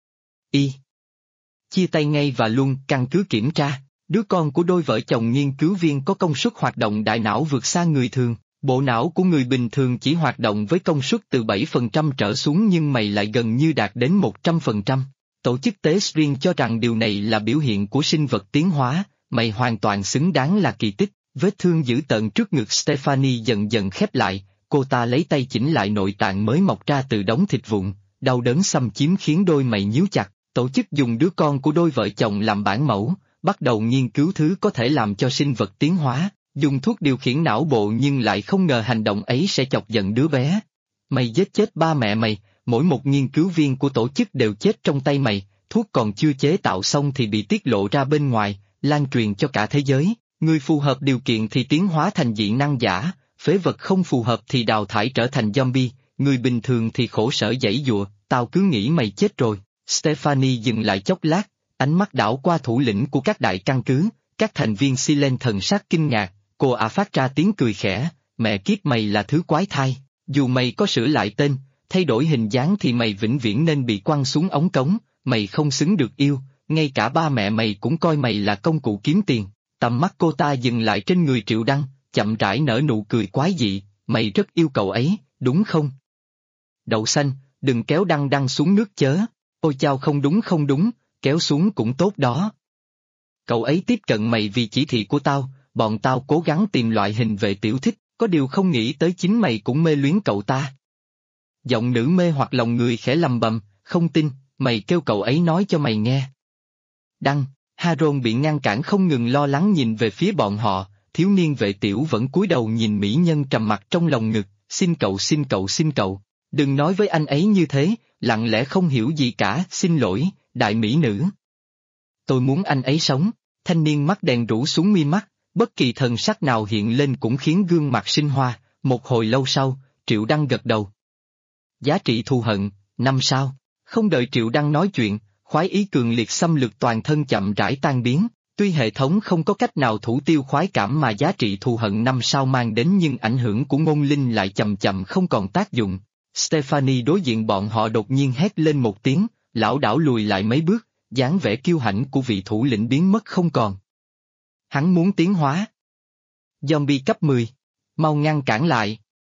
Speaker 1: Chia tay ngay và luôn căn cứ kiểm tra, đứa con của đôi vợ chồng nghiên cứu viên có công suất hoạt động đại não vượt xa người thường. Bộ não của người bình thường chỉ hoạt động với công suất từ 7% trở xuống nhưng mày lại gần như đạt đến 100%. Tổ chức Tesrin cho rằng điều này là biểu hiện của sinh vật tiến hóa, mày hoàn toàn xứng đáng là kỳ tích. Vết thương dữ tợn trước ngực Stephanie dần dần khép lại, cô ta lấy tay chỉnh lại nội tạng mới mọc ra từ đống thịt vụn, đau đớn xâm chiếm khiến đôi mày nhíu chặt, tổ chức dùng đứa con của đôi vợ chồng làm bản mẫu, bắt đầu nghiên cứu thứ có thể làm cho sinh vật tiến hóa, dùng thuốc điều khiển não bộ nhưng lại không ngờ hành động ấy sẽ chọc giận đứa bé. Mày giết chết ba mẹ mày, mỗi một nghiên cứu viên của tổ chức đều chết trong tay mày, thuốc còn chưa chế tạo xong thì bị tiết lộ ra bên ngoài, lan truyền cho cả thế giới, người phù hợp điều kiện thì tiến hóa thành dị năng giả, phế vật không phù hợp thì đào thải trở thành zombie, người bình thường thì khổ sở giãy giụa, tao cứ nghĩ mày chết rồi. Stephanie dừng lại chốc lát, ánh mắt đảo qua thủ lĩnh của các đại căn cứ, các thành viên Silen thần sắc kinh ngạc, cô ả phát ra tiếng cười khẽ, mẹ kiếp mày là thứ quái thai, dù mày có sửa lại tên, thay đổi hình dáng thì mày vĩnh viễn nên bị quăng xuống ống cống, mày không xứng được yêu, ngay cả ba mẹ mày cũng coi mày là công cụ kiếm tiền. Tầm mắt cô ta dừng lại trên người Triệu Đăng, chậm rãi nở nụ cười quái dị, mày rất yêu cậu ấy, đúng không? Đậu xanh, đừng kéo Đăng Đăng xuống nước chớ, ôi chao không đúng, kéo xuống cũng tốt đó. Cậu ấy tiếp cận mày vì chỉ thị của tao, bọn tao cố gắng tìm loại hình về tiểu thích, có điều không nghĩ tới chính mày cũng mê luyến cậu ta. Giọng nữ mê hoặc lòng người khẽ lầm bầm, không tin, mày kêu cậu ấy nói cho mày nghe. Đăng, Haron bị ngăn cản không ngừng lo lắng nhìn về phía bọn họ, thiếu niên vệ tiểu vẫn cúi đầu nhìn mỹ nhân trầm mặc trong lòng ngực, xin cậu, đừng nói với anh ấy như thế, lặng lẽ không hiểu gì cả, xin lỗi, đại mỹ nữ. Tôi muốn anh ấy sống, thanh niên mắt đèn rũ xuống mi mắt, bất kỳ thần sắc nào hiện lên cũng khiến gương mặt sinh hoa, một hồi lâu sau, Triệu Đăng gật đầu. Giá trị thù hận, 5 sao, không đợi Triệu Đăng nói chuyện, khoái ý cường liệt xâm lược toàn thân chậm rãi tan biến, tuy hệ thống không có cách nào thủ tiêu khoái cảm mà giá trị thù hận 5 sao mang đến nhưng ảnh hưởng của ngôn linh lại chậm chậm không còn tác dụng. Stephanie đối diện bọn họ đột nhiên hét lên một tiếng, lảo đảo lùi lại mấy bước, dáng vẻ kiêu hãnh của vị thủ lĩnh biến mất không còn. Hắn muốn tiến hóa. Zombie cấp 10. Mau ngăn cản lại.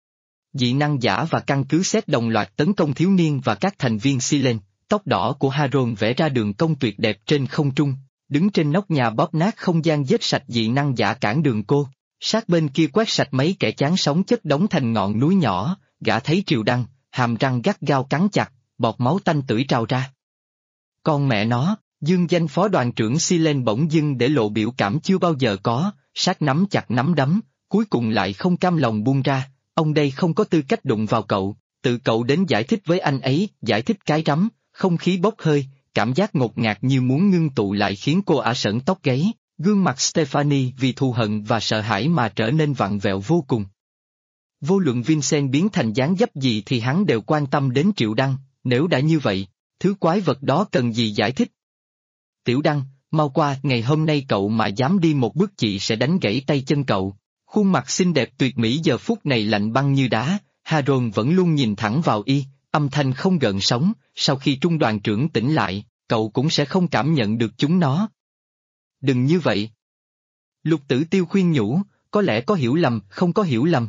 Speaker 1: Dị năng giả và căn cứ xét đồng loạt tấn công thiếu niên và các thành viên Silen, tóc đỏ của Haron vẽ ra đường cong tuyệt đẹp trên không trung, đứng trên nóc nhà bóp nát không gian giết sạch dị năng giả cản đường cô, sát bên kia quét sạch mấy kẻ chán sống chất đống thành ngọn núi nhỏ, gã thấy Triều Đăng, hàm răng gắt gao cắn chặt, bọt máu tanh tưởi trào ra. Con mẹ nó, dương danh phó đoàn trưởng Silen bỗng dưng để lộ biểu cảm chưa bao giờ có, sát nắm chặt nắm đấm, cuối cùng lại không cam lòng buông ra, ông đây không có tư cách đụng vào cậu, tự cậu đến giải thích với anh ấy, giải thích cái rắm, không khí bốc hơi, cảm giác ngột ngạt như muốn ngưng tụ lại khiến cô ả sởn tóc gáy, gương mặt Stephanie vì thù hận và sợ hãi mà trở nên vặn vẹo vô cùng. Vô luận Vincent biến thành dáng dấp gì thì hắn đều quan tâm đến Triệu Đăng, nếu đã như vậy, thứ quái vật đó cần gì giải thích. Tiểu Đăng, mau qua, ngày hôm nay cậu mà dám đi một bước chị sẽ đánh gãy tay chân cậu. Khuôn mặt xinh đẹp tuyệt mỹ giờ phút này lạnh băng như đá, Haron vẫn luôn nhìn thẳng vào y, âm thanh không gợn sóng, sau khi trung đoàn trưởng tỉnh lại, cậu cũng sẽ không cảm nhận được chúng nó. Đừng như vậy. Lục Tử Tiêu khuyên nhủ, có lẽ có hiểu lầm, không có hiểu lầm.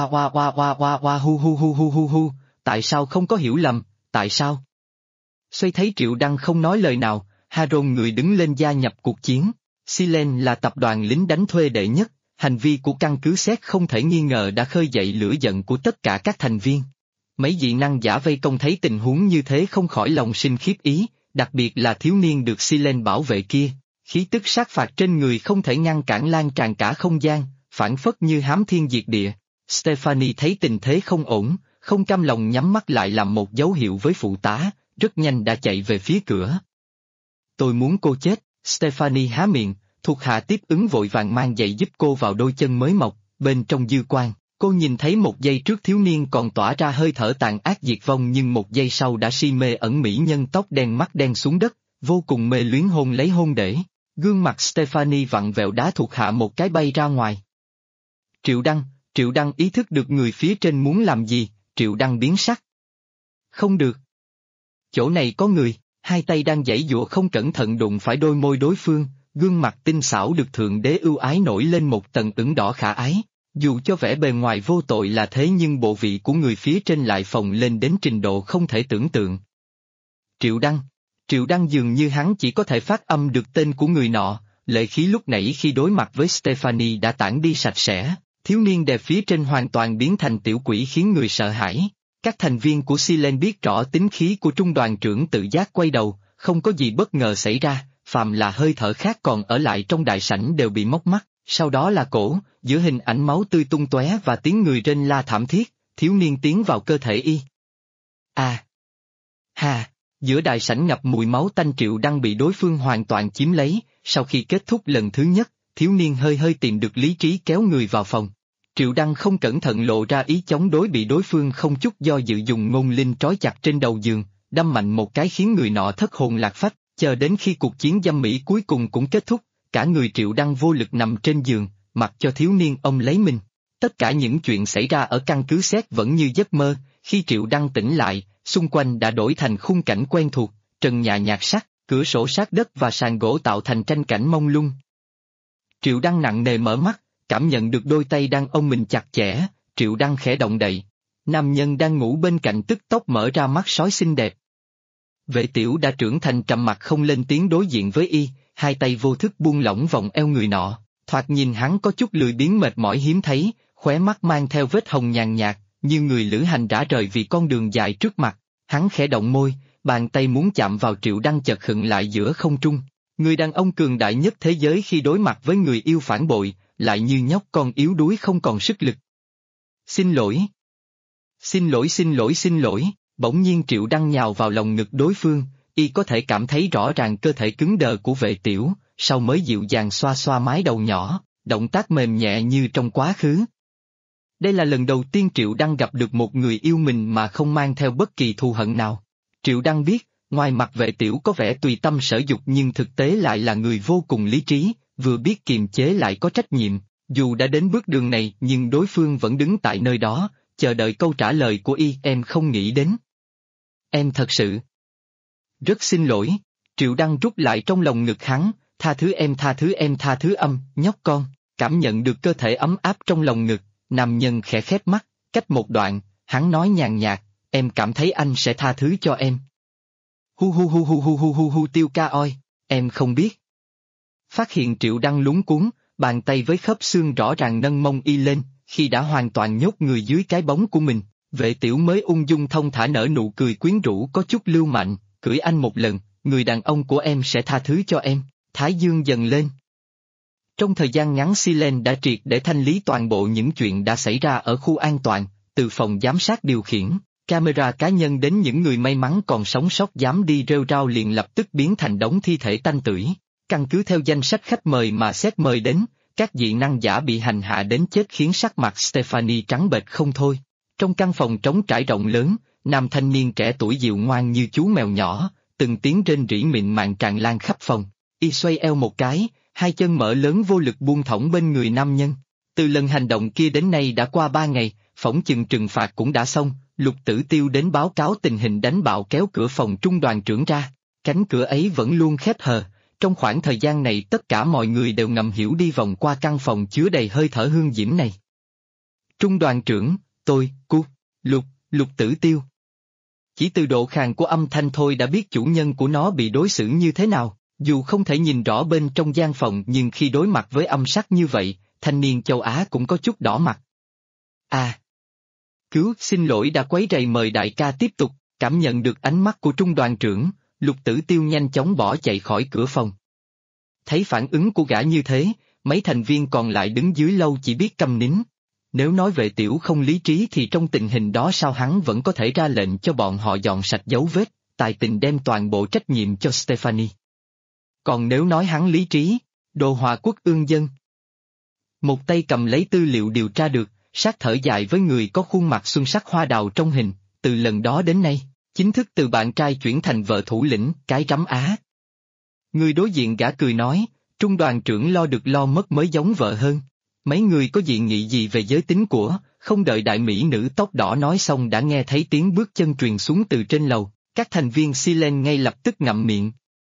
Speaker 1: Hu, tại sao không có hiểu lầm, tại sao? Xoay thấy Triệu Đăng không nói lời nào, Haron người đứng lên gia nhập cuộc chiến. Silen là tập đoàn lính đánh thuê đệ nhất, hành vi của căn cứ xét không thể nghi ngờ đã khơi dậy lửa giận của tất cả các thành viên. Mấy dị năng giả vây công thấy tình huống như thế không khỏi lòng sinh khiếp ý, đặc biệt là thiếu niên được Silen bảo vệ kia, khí tức sát phạt trên người không thể ngăn cản lan tràn cả không gian, phảng phất như hám thiên diệt địa. Stephanie thấy tình thế không ổn, không cam lòng nhắm mắt lại làm một dấu hiệu với phụ tá, rất nhanh đã chạy về phía cửa. Tôi muốn cô chết, Stephanie há miệng, thuộc hạ tiếp ứng vội vàng mang giày giúp cô vào đôi chân mới mọc, bên trong dư quang, cô nhìn thấy một giây trước thiếu niên còn tỏa ra hơi thở tàn ác diệt vong nhưng một giây sau đã si mê ẩn mỹ nhân tóc đen mắt đen xuống đất, vô cùng mê luyến hôn lấy hôn để. Gương mặt Stephanie vặn vẹo đá thuộc hạ một cái bay ra ngoài. Triệu Đăng ý thức được người phía trên muốn làm gì, Triệu Đăng biến sắc. Không được. Chỗ này có người, hai tay đang giãy giụa không cẩn thận đụng phải đôi môi đối phương, gương mặt tinh xảo được Thượng Đế ưu ái nổi lên một tầng ửng đỏ khả ái. Dù cho vẻ bề ngoài vô tội là thế nhưng bộ vị của người phía trên lại phồng lên đến trình độ không thể tưởng tượng. Triệu Đăng dường như hắn chỉ có thể phát âm được tên của người nọ, lệ khí lúc nãy khi đối mặt với Stephanie đã tản đi sạch sẽ, Thiếu niên đẹp phía trên hoàn toàn biến thành tiểu quỷ khiến người sợ hãi. Các thành viên của Silen biết rõ tính khí của trung đoàn trưởng tự giác quay đầu, không có gì bất ngờ xảy ra, phàm là hơi thở khác còn ở lại trong đại sảnh đều bị móc mắt, sau đó là cổ, giữa hình ảnh máu tươi tung tóe và tiếng người rên la thảm thiết, thiếu niên tiến vào cơ thể y. À! Hà! Giữa đại sảnh ngập mùi máu tanh Triệu Đăng bị đối phương hoàn toàn chiếm lấy, sau khi kết thúc lần thứ nhất, thiếu niên hơi hơi tìm được lý trí kéo người vào phòng. Triệu Đăng không cẩn thận lộ ra ý chống đối bị đối phương không chút do dự dùng ngôn linh trói chặt trên đầu giường, đâm mạnh một cái khiến người nọ thất hồn lạc phách, chờ đến khi cuộc chiến dâm mỹ cuối cùng cũng kết thúc, cả người Triệu Đăng vô lực nằm trên giường, mặc cho thiếu niên ôm lấy mình. Tất cả những chuyện xảy ra ở căn cứ xét vẫn như giấc mơ, khi Triệu Đăng tỉnh lại, xung quanh đã đổi thành khung cảnh quen thuộc, trần nhà nhạt sắt, cửa sổ sát đất và sàn gỗ tạo thành tranh cảnh mông lung. Triệu Đăng nặng nề mở mắt, cảm nhận được đôi tay đang ôm mình chặt chẽ, Triệu Đăng khẽ động đậy. Nam nhân đang ngủ bên cạnh tức tốc mở ra mắt sói xinh đẹp. Vệ Tiểu đã trưởng thành trầm mặc không lên tiếng đối diện với y, hai tay vô thức buông lỏng vòng eo người nọ, thoạt nhìn hắn có chút lười biếng mệt mỏi hiếm thấy, khóe mắt mang theo vết hồng nhàn nhạt, như người lữ hành rã rời vì con đường dài trước mặt, hắn khẽ động môi, bàn tay muốn chạm vào Triệu Đăng chợt khựng lại giữa không trung. Người đàn ông cường đại nhất thế giới khi đối mặt với người yêu phản bội, lại như nhóc con yếu đuối không còn sức lực. Xin lỗi. Xin lỗi xin lỗi xin lỗi, bỗng nhiên Triệu Đăng nhào vào lòng ngực đối phương, y có thể cảm thấy rõ ràng cơ thể cứng đờ của Vệ Tiểu, sau mới dịu dàng xoa xoa mái đầu nhỏ, động tác mềm nhẹ như trong quá khứ. Đây là lần đầu tiên Triệu Đăng gặp được một người yêu mình mà không mang theo bất kỳ thù hận nào. Triệu Đăng biết, ngoài mặt Vệ Tiểu có vẻ tùy tâm sở dục nhưng thực tế lại là người vô cùng lý trí, vừa biết kiềm chế lại có trách nhiệm, dù đã đến bước đường này nhưng đối phương vẫn đứng tại nơi đó, chờ đợi câu trả lời của y. Em không nghĩ đến. Em thật sự. Rất xin lỗi, Triệu Đăng rút lại trong lòng ngực hắn, tha thứ em tha thứ em tha thứ nhóc con, cảm nhận được cơ thể ấm áp trong lòng ngực, nam nhân khẽ khép mắt, cách một đoạn, hắn nói nhàn nhạt, em cảm thấy anh sẽ tha thứ cho em. Hu hu hu hu hu hu hu hu Tiêu ca oi, em không biết. Phát hiện Triệu Đăng lúng cuống, bàn tay với khớp xương rõ ràng nâng mông y lên, khi đã hoàn toàn nhốt người dưới cái bóng của mình, Vệ Tiểu mới ung dung thông thả nở nụ cười quyến rũ có chút lưu mạnh, cưỡi anh một lần, người đàn ông của em sẽ tha thứ cho em, thái dương dần lên. Trong thời gian ngắn Silen đã triệt để thanh lý toàn bộ những chuyện đã xảy ra ở khu an toàn, từ phòng giám sát điều khiển, camera cá nhân đến những người may mắn còn sống sót dám đi rêu rao liền lập tức biến thành đống thi thể tanh tưởi. Căn cứ theo danh sách khách mời mà xét mời đến, các dị năng giả bị hành hạ đến chết khiến sắc mặt Stephanie trắng bệch không thôi. Trong căn phòng trống trải rộng lớn, nam thanh niên trẻ tuổi dịu ngoan như chú mèo nhỏ, từng tiếng rên rỉ mịn màng tràn lan khắp phòng. Y xoay eo một cái, hai chân mở lớn vô lực buông thõng bên người nam nhân. Từ lần hành động kia đến nay đã qua 3 ngày, phỏng chừng trừng phạt cũng đã xong, Lục Tử Tiêu đến báo cáo tình hình đánh bạo kéo cửa phòng trung đoàn trưởng ra. Cánh cửa ấy vẫn luôn khép hờ. Trong khoảng thời gian này tất cả mọi người đều ngầm hiểu đi vòng qua căn phòng chứa đầy hơi thở hương diễm này. Trung đoàn trưởng, tôi, Lục Tử Tiêu. Chỉ từ độ khàn của âm thanh thôi đã biết chủ nhân của nó bị đối xử như thế nào, dù không thể nhìn rõ bên trong gian phòng nhưng khi đối mặt với âm sắc như vậy, thanh niên châu Á cũng có chút đỏ mặt. À! Xin lỗi đã quấy rầy mời đại ca tiếp tục, cảm nhận được ánh mắt của trung đoàn trưởng. Lục Tử Tiêu nhanh chóng bỏ chạy khỏi cửa phòng. Thấy phản ứng của gã như thế, mấy thành viên còn lại đứng dưới lâu chỉ biết câm nín. Nếu nói Vệ Tiểu không lý trí thì trong tình hình đó sao hắn vẫn có thể ra lệnh cho bọn họ dọn sạch dấu vết, tài tình đem toàn bộ trách nhiệm cho Stephanie. Còn nếu nói hắn lý trí, đồ Hòa Quốc ương dân. Một tay cầm lấy tư liệu điều tra được, sát thở dài với người có khuôn mặt xuân sắc hoa đào trong hình, từ lần đó đến nay. Chính thức từ bạn trai chuyển thành vợ thủ lĩnh, cái rắm Á. Người đối diện gã cười nói, trung đoàn trưởng lo được lo mất mới giống vợ hơn. Mấy người có dị nghị gì về giới tính của, không đợi đại mỹ nữ tóc đỏ nói xong đã nghe thấy tiếng bước chân truyền xuống từ trên lầu, các thành viên Silen ngay lập tức ngậm miệng.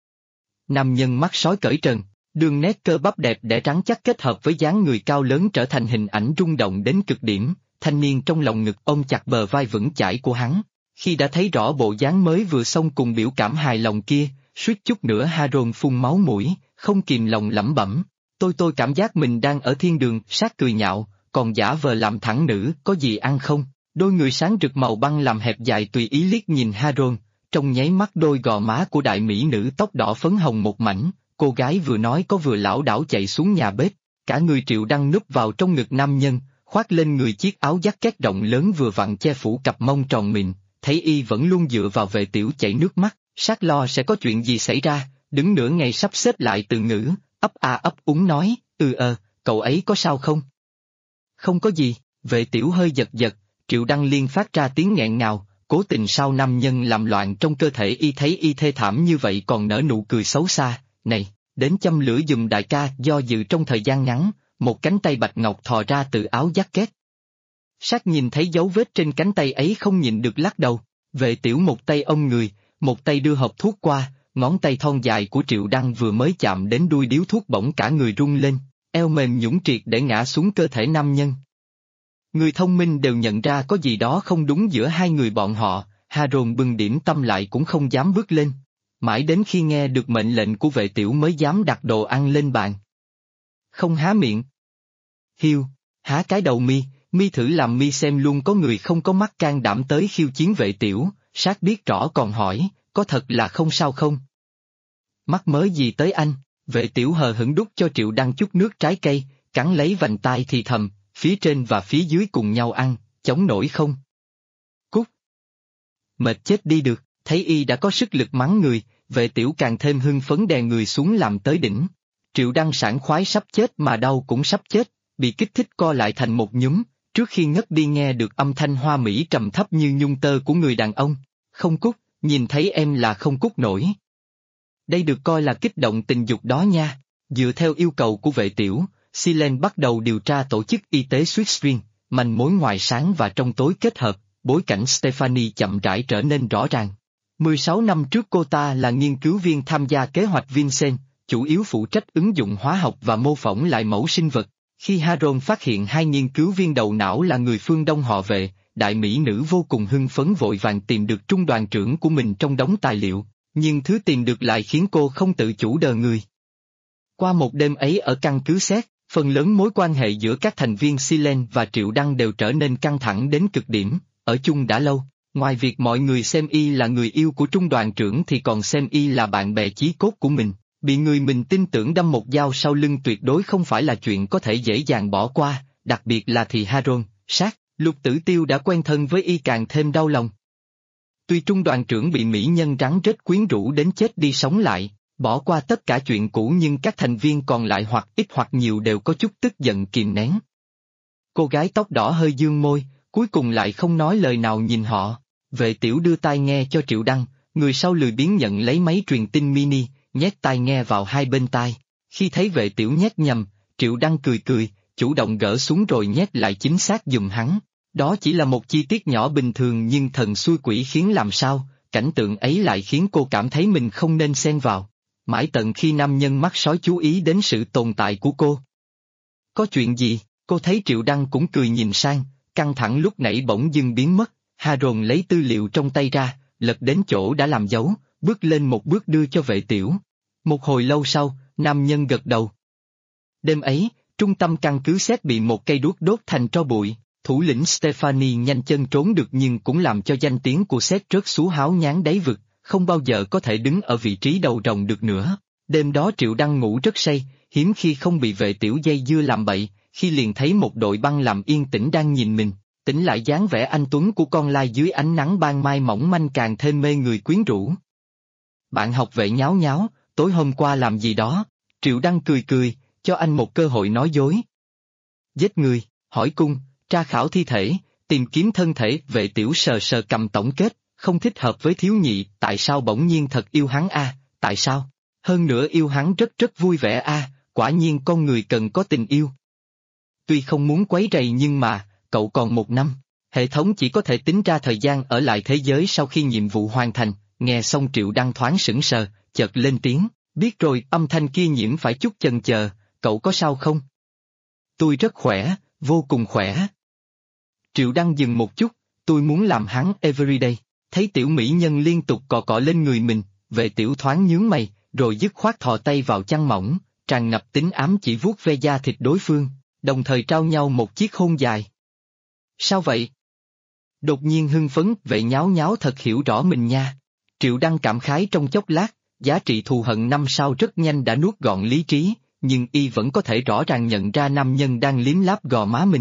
Speaker 1: Nam nhân mắt sói cởi trần, đường nét cơ bắp đẹp đẽ trắng chắc kết hợp với dáng người cao lớn trở thành hình ảnh rung động đến cực điểm, thanh niên trong lòng ngực ôm chặt bờ vai vững chãi của hắn. Khi đã thấy rõ bộ dáng mới vừa xong cùng biểu cảm hài lòng kia, suýt chút nữa Haron phun máu mũi, không kìm lòng lẩm bẩm. Tôi cảm giác mình đang ở thiên đường, sát cười nhạo, còn giả vờ làm thẳng nữ, có gì ăn không? Đôi người sáng rực màu băng làm hẹp dài tùy ý liếc nhìn Harold, trong nháy mắt đôi gò má của đại mỹ nữ tóc đỏ phấn hồng một mảnh, cô gái vừa nói có vừa lảo đảo chạy xuống nhà bếp, cả người Triệu Đăng núp vào trong ngực nam nhân, khoác lên người chiếc áo jacket rộng lớn vừa vặn che phủ cặp mông tròn mịn, thấy y vẫn luôn dựa vào Vệ Tiểu chảy nước mắt, sát lo sẽ có chuyện gì xảy ra, đứng nửa ngày sắp xếp lại từ ngữ, ấp a ấp úng nói, cậu ấy có sao không? Không có gì, Vệ Tiểu hơi giật giật, Triệu Đăng liên phát ra tiếng nghẹn ngào, cố tình sao nam nhân làm loạn trong cơ thể y thấy y thê thảm như vậy còn nở nụ cười xấu xa, này, đến châm lửa giùm đại ca. Do dự trong thời gian ngắn, một cánh tay bạch ngọc thò ra từ áo jacket. Sát nhìn thấy dấu vết trên cánh tay ấy không nhịn được lắc đầu, Vệ Tiểu một tay ôm người, một tay đưa hộp thuốc qua, ngón tay thon dài của Triệu Đăng vừa mới chạm đến đuôi điếu thuốc bỗng cả người rung lên, eo mềm nhũn triệt để ngã xuống cơ thể nam nhân. Người thông minh đều nhận ra có gì đó không đúng giữa hai người bọn họ, Harold bưng điểm tâm lại cũng không dám bước lên. Mãi đến khi nghe được mệnh lệnh của Vệ Tiểu mới dám đặt đồ ăn lên bàn. Không há miệng. Hiu, há cái đầu mi thử làm mi xem luôn có người không có mắt can đảm tới khiêu chiến Vệ Tiểu, Sát biết rõ còn hỏi, có thật là không sao không? Mắc mớ gì tới anh? Vệ Tiểu hờ hững đút cho Triệu Đăng chút nước trái cây, cắn lấy vành tai thì thầm, phía trên và phía dưới cùng nhau ăn, chống nổi không? Cút! Mệt chết đi được, thấy y đã có sức lực mắng người, Vệ Tiểu càng thêm hưng phấn đè người xuống làm tới đỉnh. Triệu Đăng sảng khoái sắp chết mà đau cũng sắp chết, bị kích thích co lại thành một nhúm, trước khi ngất đi nghe được âm thanh hoa mỹ trầm thấp như nhung tơ của người đàn ông. Không cút, nhìn thấy em là không cút nổi. Đây được coi là kích động tình dục đó nha. Dựa theo yêu cầu của Vệ Tiểu, Silen bắt đầu điều tra tổ chức y tế Swiss, manh mối ngoài sáng và trong tối kết hợp, bối cảnh Stephanie chậm rãi trở nên rõ ràng. 16 năm trước cô ta là nghiên cứu viên tham gia kế hoạch Vincent, chủ yếu phụ trách ứng dụng hóa học và mô phỏng lại mẫu sinh vật. Khi Harold phát hiện hai nghiên cứu viên đầu não là người phương Đông họ Vệ, đại mỹ nữ vô cùng hưng phấn vội vàng tìm được trung đoàn trưởng của mình trong đống tài liệu, nhưng thứ tìm được lại khiến cô không tự chủ đờ người. Qua một đêm ấy ở căn cứ xét, phần lớn mối quan hệ giữa các thành viên Silen và Triệu Đăng đều trở nên căng thẳng đến cực điểm, ở chung đã lâu. Ngoài việc mọi người xem y là người yêu của trung đoàn trưởng thì còn xem y là bạn bè chí cốt của mình, bị người mình tin tưởng đâm một dao sau lưng tuyệt đối không phải là chuyện có thể dễ dàng bỏ qua, đặc biệt là thì Harold, Sát, Lục Tử Tiêu đã quen thân với y càng thêm đau lòng. Tuy trung đoàn trưởng bị mỹ nhân rắn rết quyến rũ đến chết đi sống lại, bỏ qua tất cả chuyện cũ nhưng các thành viên còn lại hoặc ít hoặc nhiều đều có chút tức giận kìm nén. Cô gái tóc đỏ hơi dương môi, cuối cùng lại không nói lời nào nhìn họ. Vệ Tiểu đưa tai nghe cho Triệu Đăng, người sau lười biếng nhận lấy máy truyền tin mini, nhét tai nghe vào hai bên tai. Khi thấy Vệ Tiểu nhét nhầm, Triệu Đăng cười cười, chủ động gỡ xuống rồi nhét lại chính xác giùm hắn. Đó chỉ là một chi tiết nhỏ bình thường nhưng thần xui quỷ khiến làm sao, cảnh tượng ấy lại khiến cô cảm thấy mình không nên xen vào. Mãi tận khi nam nhân mắt sói chú ý đến sự tồn tại của cô. Có chuyện gì? Cô thấy Triệu Đăng cũng cười nhìn sang, căng thẳng lúc nãy bỗng dưng biến mất. Harold lấy tư liệu trong tay ra, lật đến chỗ đã làm dấu, bước lên một bước đưa cho Vệ Tiểu. Một hồi lâu sau, nam nhân gật đầu. Đêm ấy, trung tâm căn cứ xét bị một cây đuốc đốt thành tro bụi, thủ lĩnh Stephanie nhanh chân trốn được nhưng cũng làm cho danh tiếng của xét rớt xuống háo nhán đáy vực, không bao giờ có thể đứng ở vị trí đầu rồng được nữa. Đêm đó Triệu Đăng ngủ rất say, hiếm khi không bị Vệ Tiểu dây dưa làm bậy, khi liền thấy một đội băng làm yên tĩnh đang nhìn mình. Tỉnh lại dáng vẻ anh tuấn của con lai dưới ánh nắng ban mai mỏng manh càng thêm mê người quyến rũ. Bạn học Vệ nháo nháo, tối hôm qua làm gì đó? Triệu Đăng cười cười, cho anh một cơ hội nói dối. Giết người, hỏi cung, tra khảo thi thể, tìm kiếm thân thể. Vệ Tiểu sờ sờ cầm tổng kết, không thích hợp với thiếu nhị, tại sao bỗng nhiên thật yêu hắn tại sao? Hơn nữa yêu hắn rất vui vẻ quả nhiên con người cần có tình yêu. Tuy không muốn quấy rầy nhưng mà, cậu còn 1 năm, hệ thống chỉ có thể tính ra thời gian ở lại thế giới sau khi nhiệm vụ hoàn thành. Nghe xong Triệu Đăng thoáng sững sờ, chợt lên tiếng, biết rồi. Âm thanh kia nhiễm phải chút chần chờ, cậu có sao không? Tôi rất khỏe, vô cùng khỏe. Triệu Đăng dừng một chút, tôi muốn làm hắn everyday. Thấy tiểu mỹ nhân liên tục cọ cọ lên người mình, Vệ Tiểu thoáng nhướng mày, rồi dứt khoát thò tay vào chăn mỏng, tràn ngập tính ám chỉ vuốt ve da thịt đối phương. đồng thời trao nhau một chiếc hôn dài. Sao vậy? Đột nhiên hưng phấn, vệ nháo nháo thật hiểu rõ mình nha. Triệu Đăng cảm khái trong chốc lát, giá trị thù hận năm sau rất nhanh đã nuốt gọn lý trí, nhưng y vẫn có thể rõ ràng nhận ra nam nhân đang liếm láp gò má mình.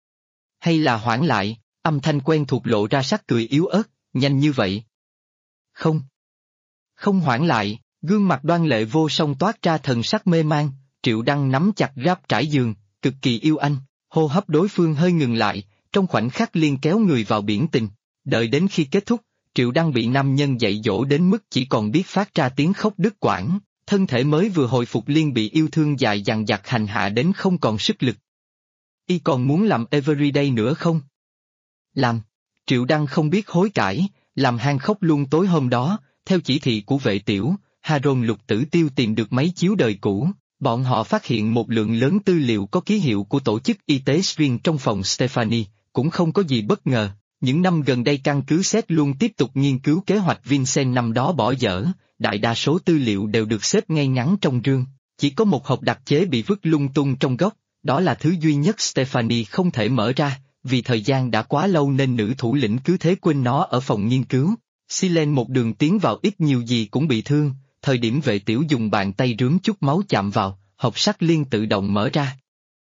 Speaker 1: Hay là hoãn lại, âm thanh quen thuộc lộ ra sắc cười yếu ớt, nhanh như vậy. Không. Không hoãn lại, gương mặt đoan lệ vô song toát ra thần sắc mê man, Triệu Đăng nắm chặt ráp trải giường, cực kỳ yêu anh, hô hấp đối phương hơi ngừng lại, trong khoảnh khắc liên kéo người vào biển tình, đợi đến khi kết thúc, Triệu Đăng bị nam nhân dạy dỗ đến mức chỉ còn biết phát ra tiếng khóc đứt quãng, thân thể mới vừa hồi phục liên bị yêu thương dài dằng dặc hành hạ đến không còn sức lực. Y còn muốn làm everyday nữa không? Làm. Triệu Đăng không biết hối cải, làm hang khóc luôn tối hôm đó, theo chỉ thị của vệ tiểu, Haron Lục Tử Tiêu tìm được máy chiếu đời cũ, bọn họ phát hiện một lượng lớn tư liệu có ký hiệu của tổ chức y tế riêng trong phòng Stephanie, cũng không có gì bất ngờ. Những năm gần đây căn cứ xét luôn tiếp tục nghiên cứu kế hoạch Vincent năm đó bỏ dở, đại đa số tư liệu đều được xếp ngay ngắn trong rương, chỉ có một hộp đặc chế bị vứt lung tung trong góc, đó là thứ duy nhất Stephanie không thể mở ra, vì thời gian đã quá lâu nên nữ thủ lĩnh cứ thế quên nó ở phòng nghiên cứu. Silen một đường tiến vào ít nhiều gì cũng bị thương, thời điểm vệ tiểu dùng bàn tay rướm chút máu chạm vào, hộp sắt liên tự động mở ra.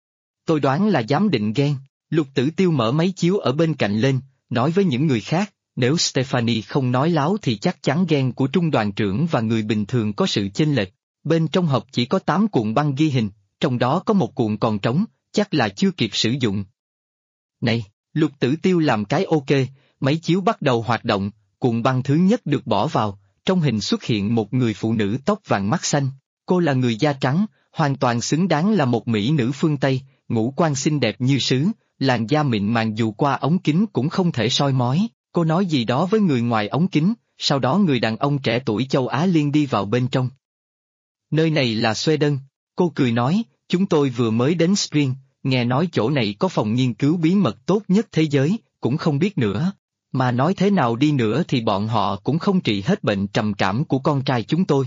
Speaker 1: Tôi đoán là giám định gen, Lục Tử Tiêu mở máy chiếu ở bên cạnh lên, nói với những người khác, nếu Stephanie không nói láo thì chắc chắn gen của trung đoàn trưởng và người bình thường có sự chênh lệch. Bên trong hộp chỉ có 8 cuộn băng ghi hình, trong đó có một cuộn còn trống, chắc là chưa kịp sử dụng. Này, Lục Tử Tiêu làm cái ok, máy chiếu bắt đầu hoạt động, cuộn băng thứ nhất được bỏ vào, trong hình xuất hiện một người phụ nữ tóc vàng mắt xanh, cô là người da trắng, hoàn toàn xứng đáng là một mỹ nữ phương Tây, ngũ quan xinh đẹp như sứ, làn da mịn màng dù qua ống kính cũng không thể soi mói, cô nói gì đó với người ngoài ống kính, sau đó người đàn ông trẻ tuổi châu Á Liên đi vào bên trong. Nơi này là Sweden, cô cười nói, chúng tôi vừa mới đến Spring, nghe nói chỗ này có phòng nghiên cứu bí mật tốt nhất thế giới, cũng không biết nữa. Mà nói thế nào đi nữa thì bọn họ cũng không trị hết bệnh trầm cảm của con trai chúng tôi.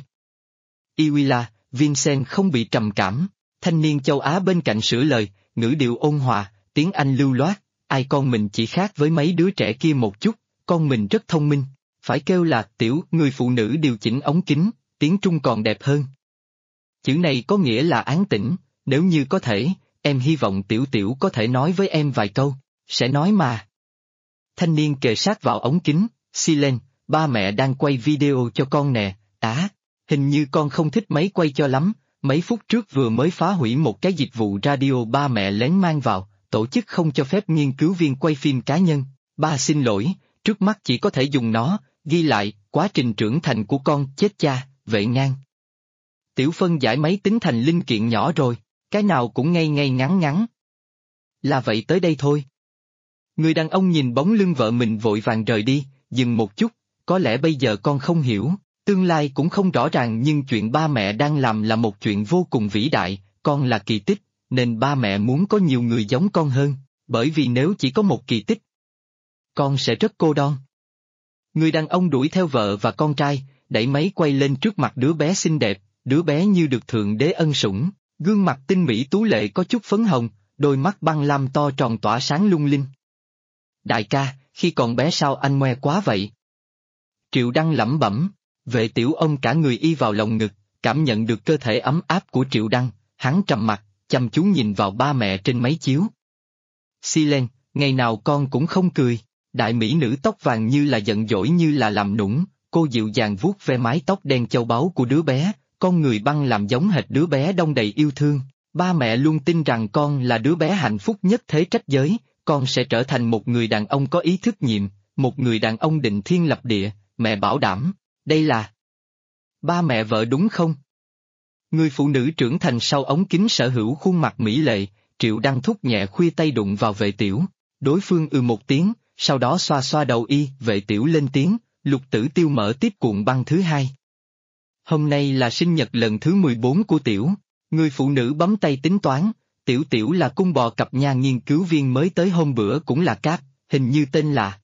Speaker 1: Iwila, Vincent không bị trầm cảm, thanh niên châu Á bên cạnh sửa lời, ngữ điệu ôn hòa, tiếng Anh lưu loát, ai con mình chỉ khác với mấy đứa trẻ kia một chút, con mình rất thông minh, phải kêu là tiểu người phụ nữ điều chỉnh ống kính, tiếng Trung còn đẹp hơn. Chữ này có nghĩa là án tĩnh, nếu như có thể, em hy vọng tiểu tiểu có thể nói với em vài câu, sẽ nói mà. Thanh niên kề sát vào ống kính, Silen, ba mẹ đang quay video cho con nè, hình như con không thích máy quay cho lắm, mấy phút trước vừa mới phá hủy một cái dịch vụ radio ba mẹ lén mang vào, tổ chức không cho phép nghiên cứu viên quay phim cá nhân, ba xin lỗi, trước mắt chỉ có thể dùng nó, ghi lại, quá trình trưởng thành của con, chết cha, vệ ngang. Tiểu phân giải máy tính thành linh kiện nhỏ rồi, cái nào cũng ngay ngay ngắn ngắn. Là vậy tới đây thôi. Người đàn ông nhìn bóng lưng vợ mình vội vàng rời đi, dừng một chút, có lẽ bây giờ con không hiểu, tương lai cũng không rõ ràng nhưng chuyện ba mẹ đang làm là một chuyện vô cùng vĩ đại, con là kỳ tích, nên ba mẹ muốn có nhiều người giống con hơn, bởi vì nếu chỉ có một kỳ tích, con sẽ rất cô đơn. Người đàn ông đuổi theo vợ và con trai, đẩy máy quay lên trước mặt đứa bé xinh đẹp, đứa bé như được thượng đế ân sủng, gương mặt tinh mỹ tú lệ có chút phấn hồng, đôi mắt băng lam to tròn tỏa sáng lung linh. Đại ca, khi còn bé sao anh ngoe quá vậy? Triệu Đăng lẩm bẩm, vệ tiểu ông cả người y vào lòng ngực, cảm nhận được cơ thể ấm áp của Triệu Đăng, hắn trầm mặt, chăm chú nhìn vào ba mẹ trên máy chiếu. Silen, ngày nào con cũng không cười, đại mỹ nữ tóc vàng như là giận dỗi như là làm nũng, cô dịu dàng vuốt ve mái tóc đen châu báu của đứa bé, con người băng làm giống hệt đứa bé đong đầy yêu thương, ba mẹ luôn tin rằng con là đứa bé hạnh phúc nhất thế trách giới. Con sẽ trở thành một người đàn ông có ý thức nhiệm, một người đàn ông định thiên lập địa, mẹ bảo đảm, đây là ba mẹ vợ đúng không? Người phụ nữ trưởng thành sau ống kính sở hữu khuôn mặt mỹ lệ, Triệu Đăng thúc nhẹ khuya tay đụng vào vệ tiểu, đối phương một tiếng, sau đó xoa xoa đầu y, vệ tiểu lên tiếng, Lục Tử Tiêu mở tiếp cuộn băng thứ hai. Hôm nay là sinh nhật lần thứ 14 của tiểu, người phụ nữ bấm tay tính toán. Tiểu tiểu là cung bò cặp nha nghiên cứu viên mới tới hôm bữa cũng là Cáp, hình như tên là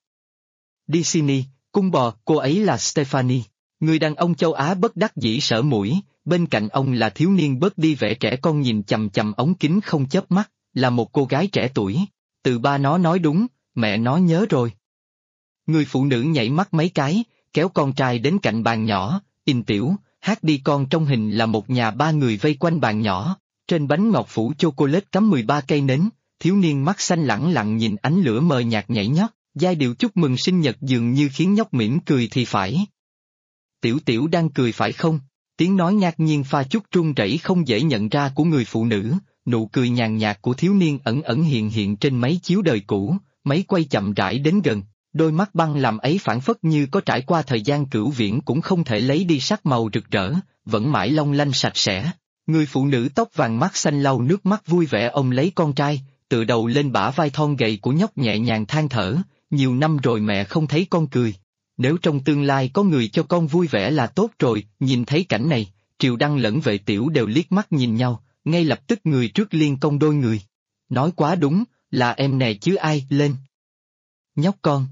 Speaker 1: Disney, cung bò, cô ấy là Stephanie. Người đàn ông châu Á bất đắc dĩ sở mũi, bên cạnh ông là thiếu niên bớt đi vẻ trẻ con nhìn chằm chằm ống kính không chớp mắt, là một cô gái trẻ tuổi. Từ ba nó nói đúng, mẹ nó nhớ rồi. Người phụ nữ nhảy mắt mấy cái, kéo con trai đến cạnh bàn nhỏ, Tiểu, hát đi con. Trong hình là một nhà ba người vây quanh bàn nhỏ, trên bánh ngọt phủ chocolate cắm 13 cây nến, thiếu niên mắt xanh lẳng lặng nhìn ánh lửa mờ nhạt nhảy nhót, giai điệu chúc mừng sinh nhật dường như khiến nhóc mỉm cười thì phải. Tiểu Tiểu đang cười phải không? Tiếng nói ngạc nhiên pha chút run rẩy không dễ nhận ra của người phụ nữ, nụ cười nhàn nhạt của thiếu niên ẩn ẩn hiện hiện trên máy chiếu đời cũ, máy quay chậm rãi đến gần, đôi mắt băng làm ấy phảng phất như có trải qua thời gian cửu viễn cũng không thể lấy đi sắc màu rực rỡ, vẫn mãi long lanh sạch sẽ. Người phụ nữ tóc vàng mắt xanh lau nước mắt vui vẻ ôm lấy con trai, tựa đầu lên bả vai thon gầy của nhóc nhẹ nhàng than thở, nhiều năm rồi mẹ không thấy con cười. Nếu trong tương lai có người cho con vui vẻ là tốt rồi. Nhìn thấy cảnh này, Triều Đăng lẫn Vệ Tiểu đều liếc mắt nhìn nhau, ngay lập tức người trước liên công đôi người. Nói quá đúng, là em nè chứ ai, lên. Nhóc con.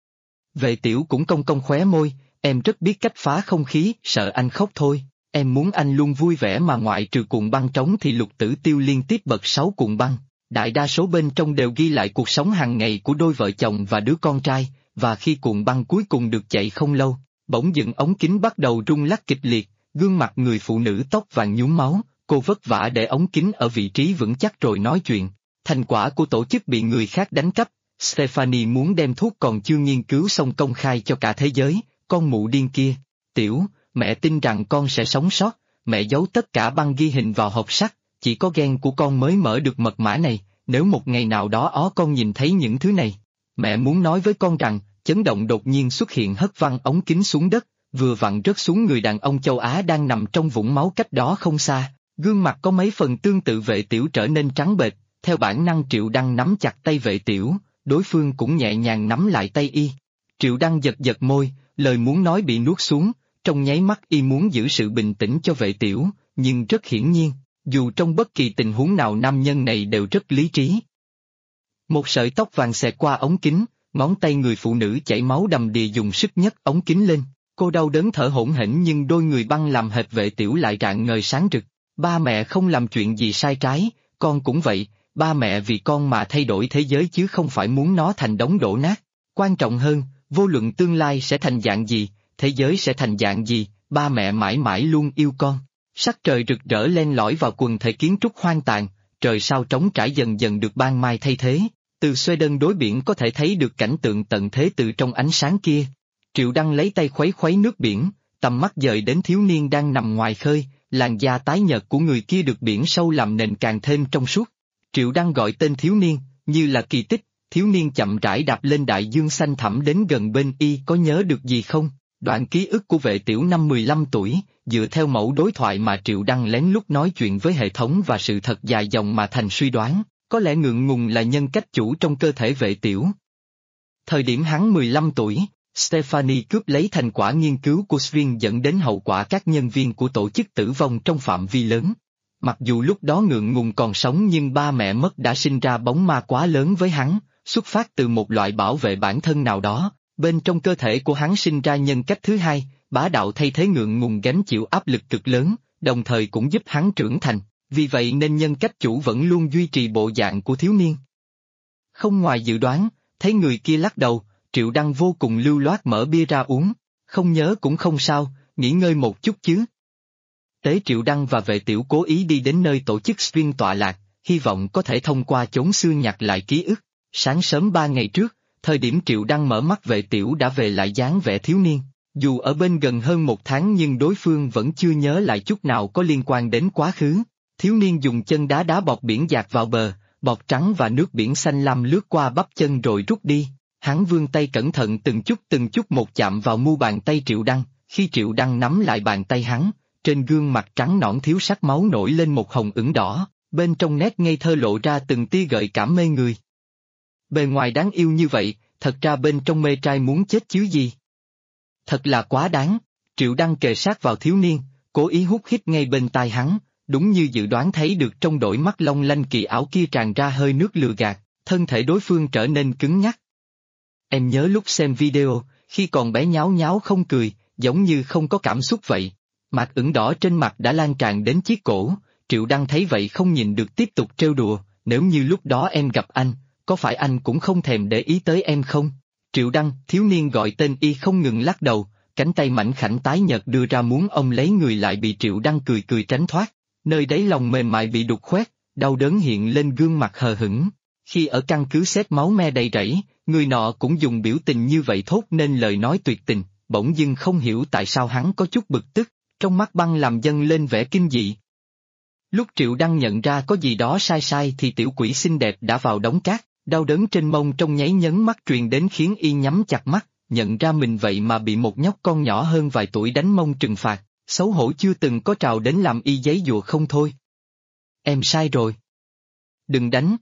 Speaker 1: Vệ Tiểu cũng cong cong khóe môi, em rất biết cách phá không khí, sợ anh khóc thôi. Em muốn anh luôn vui vẻ mà ngoại trừ cuộn băng trống thì Lục Tử Tiêu liên tiếp bật 6 cuộn băng. Đại đa số bên trong đều ghi lại cuộc sống hàng ngày của đôi vợ chồng và đứa con trai, và khi cuộn băng cuối cùng được chạy không lâu, bỗng dưng ống kính bắt đầu rung lắc kịch liệt, gương mặt người phụ nữ tóc vàng nhuốm máu, cô vất vả để ống kính ở vị trí vững chắc rồi nói chuyện. Thành quả của tổ chức bị người khác đánh cắp, Stephanie muốn đem thuốc còn chưa nghiên cứu xong công khai cho cả thế giới, con mụ điên kia. Tiểu, mẹ tin rằng con sẽ sống sót, mẹ giấu tất cả băng ghi hình vào hộp sắt, chỉ có gen của con mới mở được mật mã này, nếu một ngày nào đó con nhìn thấy những thứ này. Mẹ muốn nói với con rằng, chấn động đột nhiên xuất hiện hất văng ống kính xuống đất, vừa vặn rớt xuống người đàn ông châu Á đang nằm trong vũng máu cách đó không xa, gương mặt có mấy phần tương tự Vệ Tiểu trở nên trắng bệch, theo bản năng Triệu Đăng nắm chặt tay Vệ Tiểu, đối phương cũng nhẹ nhàng nắm lại tay y. Triệu Đăng giật giật môi, lời muốn nói bị nuốt xuống, trong nháy mắt y muốn giữ sự bình tĩnh cho Vệ Tiểu, nhưng rất hiển nhiên, dù trong bất kỳ tình huống nào nam nhân này đều rất lý trí. Một sợi tóc vàng xẹt qua ống kính, ngón tay người phụ nữ chảy máu đầm đìa dùng sức nhấc ống kính lên, cô đau đớn thở hổn hển nhưng đôi người băng làm hệt Vệ Tiểu lại rạng ngời sáng rực. Ba mẹ không làm chuyện gì sai trái, con cũng vậy, ba mẹ vì con mà thay đổi thế giới chứ không phải muốn nó thành đống đổ nát. Quan trọng hơn, vô luận tương lai sẽ thành dạng gì, thế giới sẽ thành dạng gì, ba mẹ mãi mãi luôn yêu con. Sắc trời rực rỡ len lỏi vào quần thể kiến trúc hoang tàn, trời sao trống trải dần dần được ban mai thay thế. Từ Sweden đối biển có thể thấy được cảnh tượng tận thế từ trong ánh sáng kia. Triệu Đăng lấy tay khuấy khuấy nước biển, tầm mắt dời đến thiếu niên đang nằm ngoài khơi, làn da tái nhợt của người kia được biển sâu làm nền càng thêm trong suốt. Triệu Đăng gọi tên thiếu niên, như là kỳ tích, thiếu niên chậm rãi đạp lên đại dương xanh thẳm đến gần bên y. Có nhớ được gì không? Đoạn ký ức của Vệ Tiểu năm 15 tuổi, dựa theo mẫu đối thoại mà Triệu Đăng lén lút nói chuyện với hệ thống và sự thật dài dòng mà thành suy đoán, có lẽ ngượng ngùng là nhân cách chủ trong cơ thể Vệ Tiểu. Thời điểm hắn 15 tuổi, Stephanie cướp lấy thành quả nghiên cứu của Sven dẫn đến hậu quả các nhân viên của tổ chức tử vong trong phạm vi lớn. Mặc dù lúc đó ngượng ngùng còn sống nhưng ba mẹ mất đã sinh ra bóng ma quá lớn với hắn, xuất phát từ một loại bảo vệ bản thân nào đó, bên trong cơ thể của hắn sinh ra nhân cách thứ hai, bá đạo thay thế ngượng ngùng gánh chịu áp lực cực lớn, đồng thời cũng giúp hắn trưởng thành, vì vậy nên nhân cách chủ vẫn luôn duy trì bộ dạng của thiếu niên. Không ngoài dự đoán, thấy người kia lắc đầu, Triệu Đăng vô cùng lưu loát mở bia ra uống, không nhớ cũng không sao, nghỉ ngơi một chút chứ. Tế Triệu Đăng và Vệ Tiểu cố ý đi đến nơi tổ chức Sven tọa lạc, hy vọng có thể thông qua chốn xương nhặt lại ký ức. Sáng sớm 3 ngày trước, thời điểm Triệu Đăng mở mắt Vệ Tiểu đã về lại dáng vẻ thiếu niên. Dù ở bên gần hơn 1 tháng nhưng đối phương vẫn chưa nhớ lại chút nào có liên quan đến quá khứ. Thiếu niên dùng chân đá đá bọt biển dạt vào bờ, bọt trắng và nước biển xanh lam lướt qua bắp chân rồi rút đi. Hắn vươn tay cẩn thận từng chút một chạm vào mu bàn tay Triệu Đăng, khi Triệu Đăng nắm lại bàn tay hắn, trên gương mặt trắng nõn thiếu sắc máu nổi lên một hồng ửng đỏ, bên trong nét ngây thơ lộ ra từng tia gợi cảm mê người. Bề ngoài đáng yêu như vậy, thật ra bên trong mê trai muốn chết chứ gì. Thật là quá đáng, Triệu Đăng kề sát vào thiếu niên, cố ý hút hít ngay bên tai hắn, đúng như dự đoán thấy được trong đôi mắt long lanh kỳ ảo kia tràn ra hơi nước lừa gạt, thân thể đối phương trở nên cứng nhắc. Em nhớ lúc xem video, khi còn bé nháo nháo không cười, giống như không có cảm xúc vậy. Mặt ửng đỏ trên mặt đã lan tràn đến chiếc cổ, Triệu Đăng thấy vậy không nhìn được tiếp tục trêu đùa, nếu như lúc đó em gặp anh, có phải anh cũng không thèm để ý tới em không? Triệu Đăng, thiếu niên gọi tên y không ngừng lắc đầu, cánh tay mảnh khảnh tái nhợt đưa ra muốn ôm lấy người lại bị Triệu Đăng cười cười tránh thoát, nơi đáy lòng mềm mại bị đục khoét, đau đớn hiện lên gương mặt hờ hững. Khi ở căn cứ xét máu me đầy rẫy, người nọ cũng dùng biểu tình như vậy thốt nên lời nói tuyệt tình, bỗng dưng không hiểu tại sao hắn có chút bực tức, trong mắt băng làm dâng lên vẻ kinh dị. Lúc Triệu Đăng nhận ra có gì đó sai sai thì tiểu quỷ xinh đẹp đã vào đống cát, đau đớn trên mông trong nháy nhấn mắt truyền đến khiến y nhắm chặt mắt, nhận ra mình vậy mà bị một nhóc con nhỏ hơn vài tuổi đánh mông trừng phạt, xấu hổ chưa từng có trào đến làm y giấy dùa không thôi. Em sai rồi. Đừng đánh.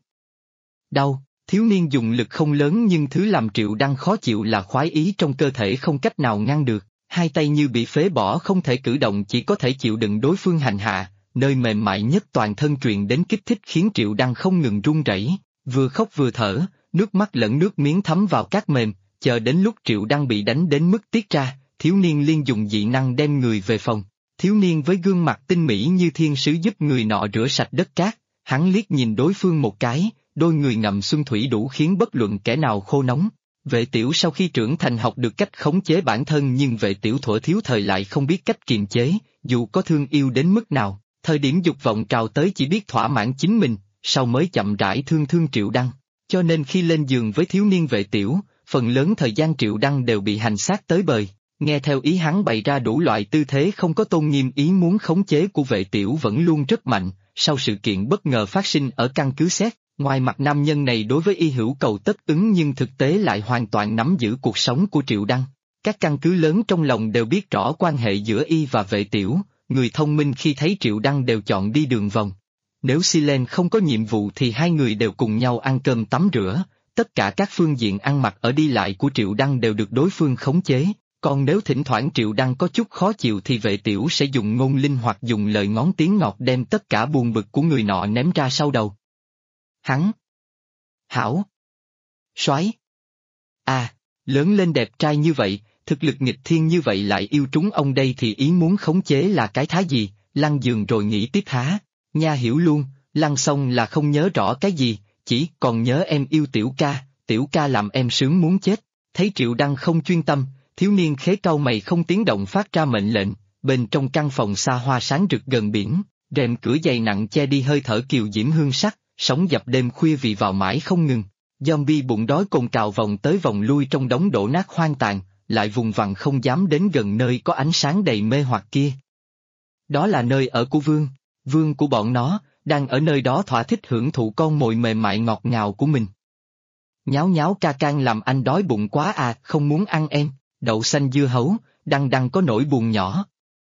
Speaker 1: Đau, thiếu niên dùng lực không lớn nhưng thứ làm Triệu Đăng khó chịu là khoái ý trong cơ thể không cách nào ngăn được, hai tay như bị phế bỏ không thể cử động chỉ có thể chịu đựng đối phương hành hạ, nơi mềm mại nhất toàn thân truyền đến kích thích khiến Triệu Đăng không ngừng run rẩy, vừa khóc vừa thở, nước mắt lẫn nước miếng thấm vào cát mềm, chờ đến lúc Triệu Đăng bị đánh đến mức tiết ra, thiếu niên liên dùng dị năng đem người về phòng. Thiếu niên với gương mặt tinh mỹ như thiên sứ giúp người nọ rửa sạch đất cát, hắn liếc nhìn đối phương một cái, đôi người ngậm xuân thủy đủ khiến bất luận kẻ nào khô nóng. Vệ Tiểu sau khi trưởng thành học được cách khống chế bản thân nhưng Vệ Tiểu thuở thiếu thời lại không biết cách kiềm chế, dù có thương yêu đến mức nào, thời điểm dục vọng trào tới chỉ biết thỏa mãn chính mình, sau mới chậm rãi thương thương Triệu Đăng. Cho nên khi lên giường với thiếu niên Vệ Tiểu, phần lớn thời gian Triệu Đăng đều bị hành xác tới bời. Nghe theo ý hắn bày ra đủ loại tư thế không có tôn nghiêm, ý muốn khống chế của Vệ Tiểu vẫn luôn rất mạnh, sau sự kiện bất ngờ phát sinh ở căn cứ xét, ngoài mặt nam nhân này đối với y hữu cầu tất ứng nhưng thực tế lại hoàn toàn nắm giữ cuộc sống của Triệu Đăng. Các căn cứ lớn trong lòng đều biết rõ quan hệ giữa y và Vệ Tiểu, người thông minh khi thấy Triệu Đăng đều chọn đi đường vòng. Nếu Silen không có nhiệm vụ thì hai người đều cùng nhau ăn cơm tắm rửa, tất cả các phương diện ăn mặc ở đi lại của Triệu Đăng đều được đối phương khống chế. Còn nếu thỉnh thoảng Triệu Đăng có chút khó chịu thì Vệ Tiểu sẽ dùng ngôn linh hoặc dùng lời ngón tiếng ngọt đem tất cả buồn bực của người nọ ném ra sau đầu. Hắn. Hảo. Soái. À, lớn lên đẹp trai như vậy, thực lực nghịch thiên như vậy lại yêu trúng ông đây thì ý muốn khống chế là cái thá gì, lăn giường rồi nghĩ tiếp há. Nha hiểu luôn, lăn xong là không nhớ rõ cái gì, chỉ còn nhớ em yêu tiểu ca làm em sướng muốn chết. Thấy Triệu Đăng không chuyên tâm, thiếu niên khế cau mày không tiếng động phát ra mệnh lệnh, bên trong căn phòng xa hoa sáng rực gần biển, rèm cửa dày nặng che đi hơi thở kiều diễm hương sắc, sóng dập đêm khuya vì vào mãi không ngừng. Zombie bụng đói cồn cào vòng tới vòng lui trong đống đổ nát hoang tàn, lại vùng vằng không dám đến gần nơi có ánh sáng đầy mê hoặc kia. Đó là nơi ở của vương của bọn nó, đang ở nơi đó thỏa thích hưởng thụ con mồi mềm mại ngọt ngào của mình. Nháo nháo ca can làm anh đói bụng quá à, không muốn ăn em. Đậu xanh dưa hấu, Đăng Đăng có nỗi buồn nhỏ.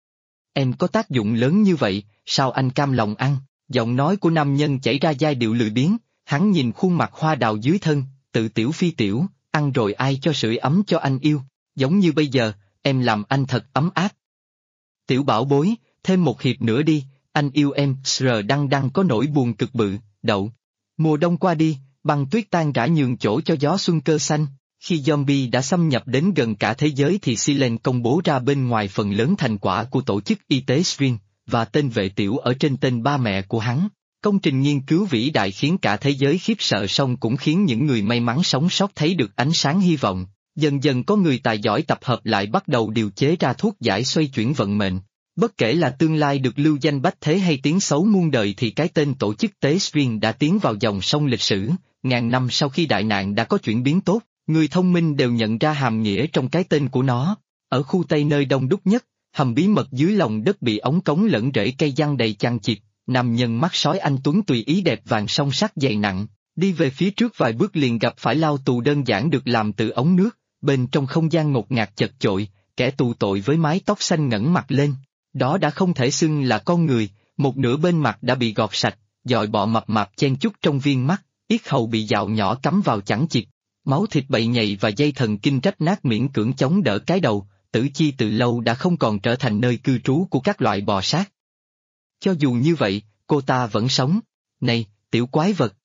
Speaker 1: Em có tác dụng lớn như vậy, sao anh cam lòng ăn? Giọng nói của nam nhân chảy ra giai điệu lười biếng, hắn nhìn khuôn mặt hoa đào dưới thân, tự tiểu phi tiểu, ăn rồi ai cho sưởi ấm cho anh yêu, giống như bây giờ, em làm anh thật ấm áp. Tiểu bảo bối, thêm một hiệp nữa đi, anh yêu em. Đăng Đăng có nỗi buồn cực bự, đậu. Mùa đông qua đi, băng tuyết tan rã nhường chỗ cho gió xuân cơ xanh. Khi zombie đã xâm nhập đến gần cả thế giới thì Silen công bố ra bên ngoài phần lớn thành quả của tổ chức y tế Spring, và tên Vệ Tiểu ở trên tên ba mẹ của hắn. Công trình nghiên cứu vĩ đại khiến cả thế giới khiếp sợ song cũng khiến những người may mắn sống sót thấy được ánh sáng hy vọng. Dần dần có người tài giỏi tập hợp lại bắt đầu điều chế ra thuốc giải xoay chuyển vận mệnh. Bất kể là tương lai được lưu danh bách thế hay tiếng xấu muôn đời thì cái tên tổ chức tế Spring đã tiến vào dòng sông lịch sử. Ngàn năm sau khi đại nạn đã có chuyển biến tốt. Người thông minh đều nhận ra hàm nghĩa trong cái tên của nó. Ở khu Tây nơi đông đúc nhất, hầm bí mật dưới lòng đất bị ống cống lẫn rễ cây giăng đầy chằng chịt, nam nhân mắt sói anh tuấn tùy ý đẹp vàng song sắc dày nặng, đi về phía trước vài bước liền gặp phải lao tù đơn giản được làm từ ống nước, bên trong không gian ngột ngạt chật chội, kẻ tù tội với mái tóc xanh ngẩng mặt lên. Đó đã không thể xưng là con người, một nửa bên mặt đã bị gọt sạch, dọi bọ mập mạp chen chúc trong viên mắt, yết hầu bị dạo nhỏ cắm vào chẳng chịt. Máu thịt bậy nhầy và dây thần kinh rách nát miễn cưỡng chống đỡ cái đầu, tử chi từ lâu đã không còn trở thành nơi cư trú của các loại bò sát. Cho dù như vậy, cô ta vẫn sống. Này, tiểu quái vật!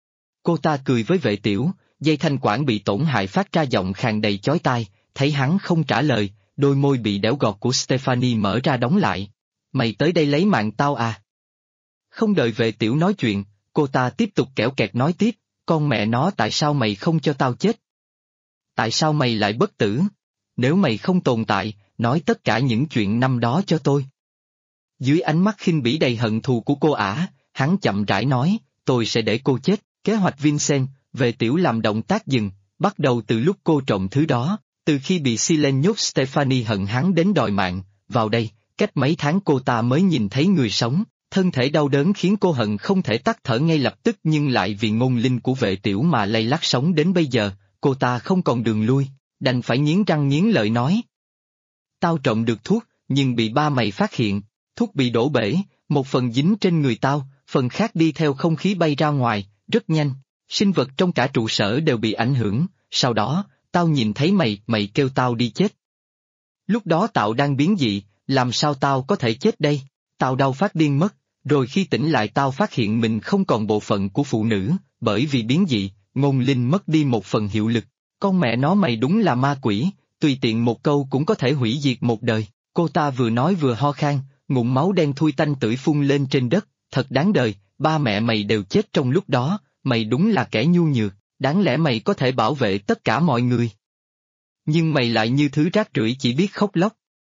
Speaker 1: Cô ta cười với Vệ Tiểu, dây thanh quản bị tổn hại phát ra giọng khàn đầy chói tai, thấy hắn không trả lời, đôi môi bị đẽo gọt của Stephanie mở ra đóng lại. Mày tới đây lấy mạng tao à? Không đợi Vệ Tiểu nói chuyện, cô ta tiếp tục kẽo kẹt nói tiếp, con mẹ nó tại sao mày không cho tao chết? Tại sao mày lại bất tử? Nếu mày không tồn tại, nói tất cả những chuyện năm đó cho tôi. Dưới ánh mắt khinh bỉ đầy hận thù của cô ả, hắn chậm rãi nói, tôi sẽ để cô chết. Kế hoạch Vincent, về tiểu làm động tác dừng, bắt đầu từ lúc cô trộm thứ đó, từ khi bị Silen nhốt Stephanie hận hắn đến đòi mạng, vào đây, cách mấy tháng cô ta mới nhìn thấy người sống, thân thể đau đớn khiến cô hận không thể tắt thở ngay lập tức nhưng lại vì ngôn linh của vệ tiểu mà lay lắt sống đến bây giờ, cô ta không còn đường lui, đành phải nghiến răng nghiến lợi nói. Tao trộm được thuốc, nhưng bị ba mày phát hiện, thuốc bị đổ bể, một phần dính trên người tao, phần khác đi theo không khí bay ra ngoài, rất nhanh, sinh vật trong cả trụ sở đều bị ảnh hưởng, sau đó, tao nhìn thấy mày kêu tao đi chết. Lúc đó tao đang biến dị, làm sao tao có thể chết đây, tao đau phát điên mất, rồi khi tỉnh lại tao phát hiện mình không còn bộ phận của phụ nữ, bởi vì biến dị, ngôn linh mất đi một phần hiệu lực, con mẹ nó mày đúng là ma quỷ, tùy tiện một câu cũng có thể hủy diệt một đời, cô ta vừa nói vừa ho khan, ngụm máu đen thui tanh tưởi phun lên trên đất, thật đáng đời, ba mẹ mày đều chết trong lúc đó, mày đúng là kẻ nhu nhược, đáng lẽ mày có thể bảo vệ tất cả mọi người. Nhưng mày lại như thứ rác rưởi chỉ biết khóc lóc.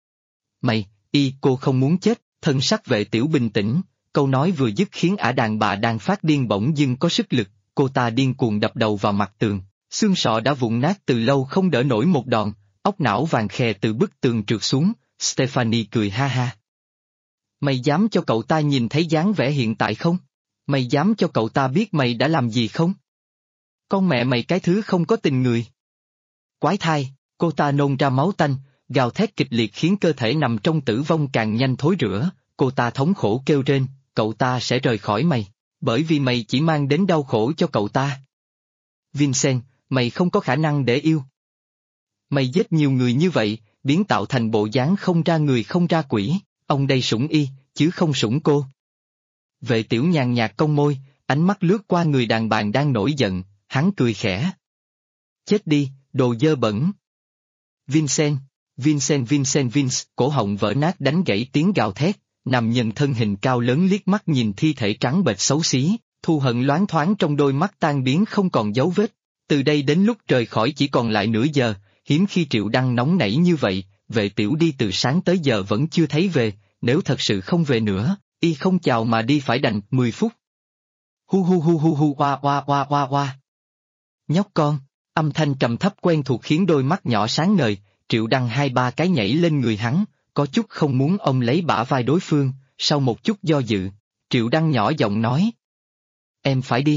Speaker 1: Cô không muốn chết, thân sắc vệ tiểu bình tĩnh, câu nói vừa dứt khiến ả đàn bà đang phát điên bỗng dưng có sức lực, cô ta điên cuồng đập đầu vào mặt tường, xương sọ đã vụn nát từ lâu không đỡ nổi một đòn, óc não vàng khè từ bức tường trượt xuống, Stephanie cười ha ha. Mày dám cho cậu ta nhìn thấy dáng vẻ hiện tại không? Mày dám cho cậu ta biết mày đã làm gì không? Con mẹ mày cái thứ không có tình người. Quái thai, cô ta nôn ra máu tanh, gào thét kịch liệt khiến cơ thể nằm trong tử vong càng nhanh thối rữa, cô ta thống khổ kêu rên, cậu ta sẽ rời khỏi mày, bởi vì mày chỉ mang đến đau khổ cho cậu ta. Vincent, mày không có khả năng để yêu. Mày giết nhiều người như vậy, biến tạo thành bộ dáng không ra người không ra quỷ, ông đây sủng y, chứ không sủng cô. Vệ tiểu nhàn nhạt cong môi, ánh mắt lướt qua người đàn bà đang nổi giận, hắn cười khẽ. Chết đi, đồ dơ bẩn. Vincent, Vince, cổ họng vỡ nát đánh gãy tiếng gào thét, nằm nhân thân hình cao lớn liếc mắt nhìn thi thể trắng bệch xấu xí, thù hận loáng thoáng trong đôi mắt tan biến không còn dấu vết. Từ đây đến lúc rời khỏi chỉ còn lại nửa giờ, hiếm khi Triệu Đăng nóng nảy như vậy, vệ tiểu đi từ sáng tới giờ vẫn chưa thấy về, nếu thật sự không về nữa, y không chào mà đi phải đành 10 phút. Hu oa. Nhóc con, âm thanh trầm thấp quen thuộc khiến đôi mắt nhỏ sáng ngời, Triệu Đăng 2-3 cái nhảy lên người hắn, có chút không muốn ôm lấy bả vai đối phương, sau một chút do dự, Triệu Đăng nhỏ giọng nói. Em phải đi.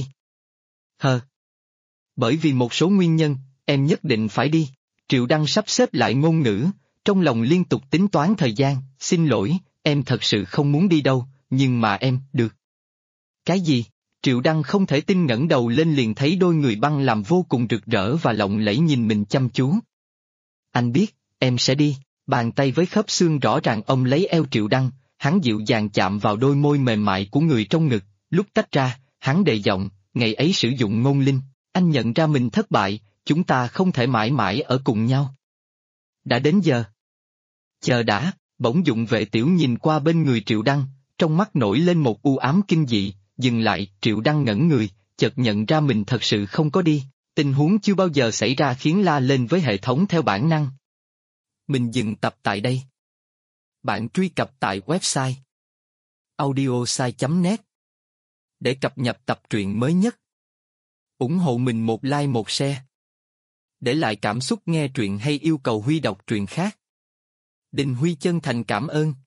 Speaker 1: Bởi vì một số nguyên nhân, em nhất định phải đi. Triệu Đăng sắp xếp lại ngôn ngữ, trong lòng liên tục tính toán thời gian, xin lỗi, em thật sự không muốn đi đâu, nhưng mà em, được. Cái gì? Triệu Đăng không thể tin ngẩng đầu lên liền thấy đôi người băng làm vô cùng rực rỡ và lộng lẫy nhìn mình chăm chú. Anh biết, em sẽ đi, bàn tay với khớp xương rõ ràng ôm lấy eo Triệu Đăng, hắn dịu dàng chạm vào đôi môi mềm mại của người trong ngực, lúc tách ra, hắn đề giọng, ngày ấy sử dụng ngôn linh, anh nhận ra mình thất bại, chúng ta không thể mãi mãi ở cùng nhau. Đã đến giờ. Chờ đã, bỗng dụng vệ tiểu nhìn qua bên người Triệu Đăng, trong mắt nổi lên một u ám kinh dị, dừng lại, Triệu Đăng ngẩn người, chợt nhận ra mình thật sự không có đi, tình huống chưa bao giờ xảy ra khiến la lên với hệ thống theo bản năng. Mình dừng tập tại đây. Bạn truy cập tại website audiosai.net để cập nhật tập truyện mới nhất. Ủng hộ mình một like một share. Để lại cảm xúc nghe truyện hay yêu cầu Huy đọc truyện khác. Đình Huy chân thành cảm ơn.